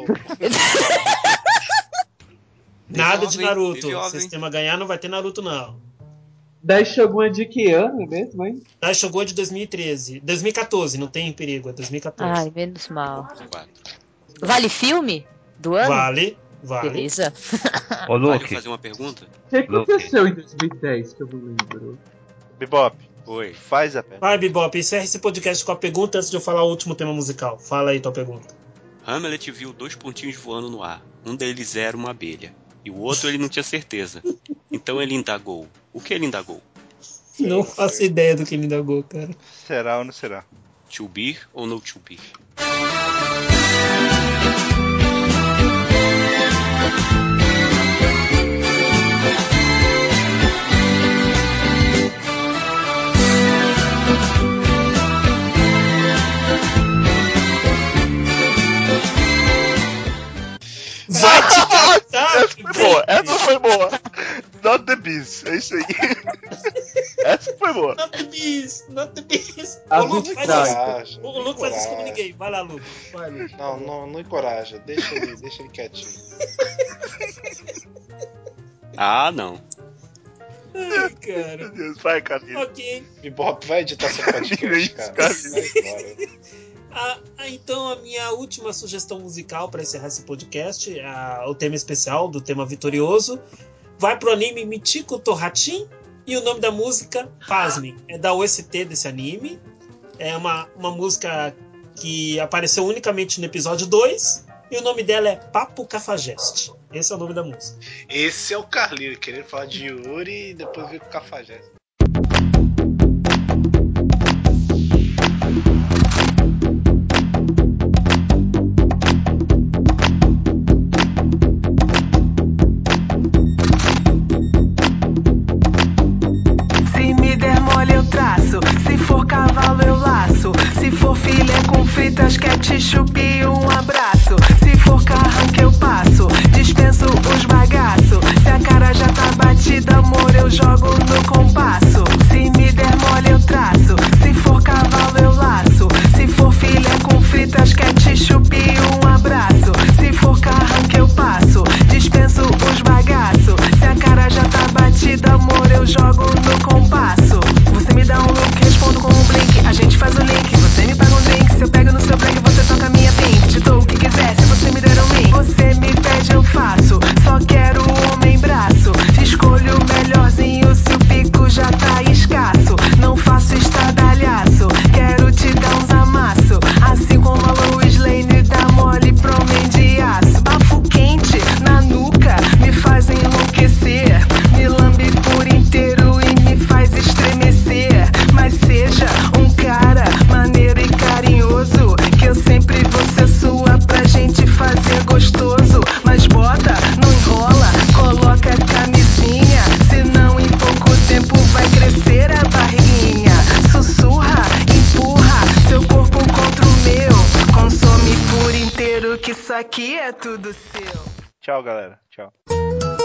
Nada de Naruto. Se o sistema ganhar, não vai ter Naruto, não. Dai Shogun é de que ano mesmo, hein? Dai Shogun é de 2013. 2014, não tem perigo, é 2014. Ai, menos mal. Vale filme do ano? Vale. Beleza. Ô, Luke. Vale fazer uma pergunta? O que aconteceu em 2010 que eu não lembro? Bebop. Oi. Faz a pergunta. Vai, Bebop, encerra esse podcast com a pergunta antes de eu falar o último tema musical. Fala aí tua pergunta. Hamlet viu 2 pontinhos voando no ar. Um deles era uma abelha. E o outro ele não tinha certeza. Então ele indagou. O que ele indagou? Não faço ideia do que ele indagou, cara. Será ou não será? To be ou no to be? Vai te catar! Essa foi boa. Not the Beast. É isso aí. Essa foi boa. Not the beast, not the beast. As Ô, Lucas, faz estranhas. isso. O Lucas faz isso como ninguém. Vai lá, Lucas. Vai, Lucas. Não encoraja. Deixa ele quietinho. Ah, não. Ai, cara. Meu Deus, vai, Carlinhos. Ok. Bebop vai editar seu podcast, cara. Vai embora. Então, a minha última sugestão musical para encerrar esse podcast, o tema especial do tema vitorioso, vai pro anime Michiko to Hatchin, e o nome da música, pasmem, é da OST desse anime. É uma música que apareceu unicamente no episódio 2, e o nome dela é Papo Cafajeste. Esse é o nome da música. Esse é o Carlinhos, querendo falar de Yuri e depois vir com o Cafajeste. Se me der mole eu traço, se for cavalo eu laço, se for filé com fritas, ketchup e um abraço, se for carranca eu passo, dispenso os bagaços, se a cara já tá batida, amor, eu jogo no compasso. Se me der mole eu traço, se for cavalo eu laço, se for filé com fritas, ketchup e um abraço, se for carranca eu passo, dispenso os bagaços, se a cara já tá batida, amor, eu jogo no compasso. Você me dá um look, respondo com um blink, a gente faz o link, você me paga um drink, se eu pego no seu break, você toca minha pink, te dou o que quiser, se você me der um link, você me pede eu faço, só quero o homem braço, escolho o melhorzinho se o pico já tá escasso, não faço estradalhaço, quero te dar uns amasso, assim como a Lois Lane dá mole pro homem de aço, bafo quente na nuca, me faz enlouquecer, me lambe por inteiro e me faz estremecer, mas seja um cara maneiro e carinhoso, que eu sempre vou ser sua pra gente fazer gostoso, mas bota, não enrola, coloca a camisinha, senão em pouco tempo vai crescer a barriguinha, sussurra, empurra seu corpo contra o meu, consome por inteiro que isso aqui é tudo seu. Tchau, galera. Tchau.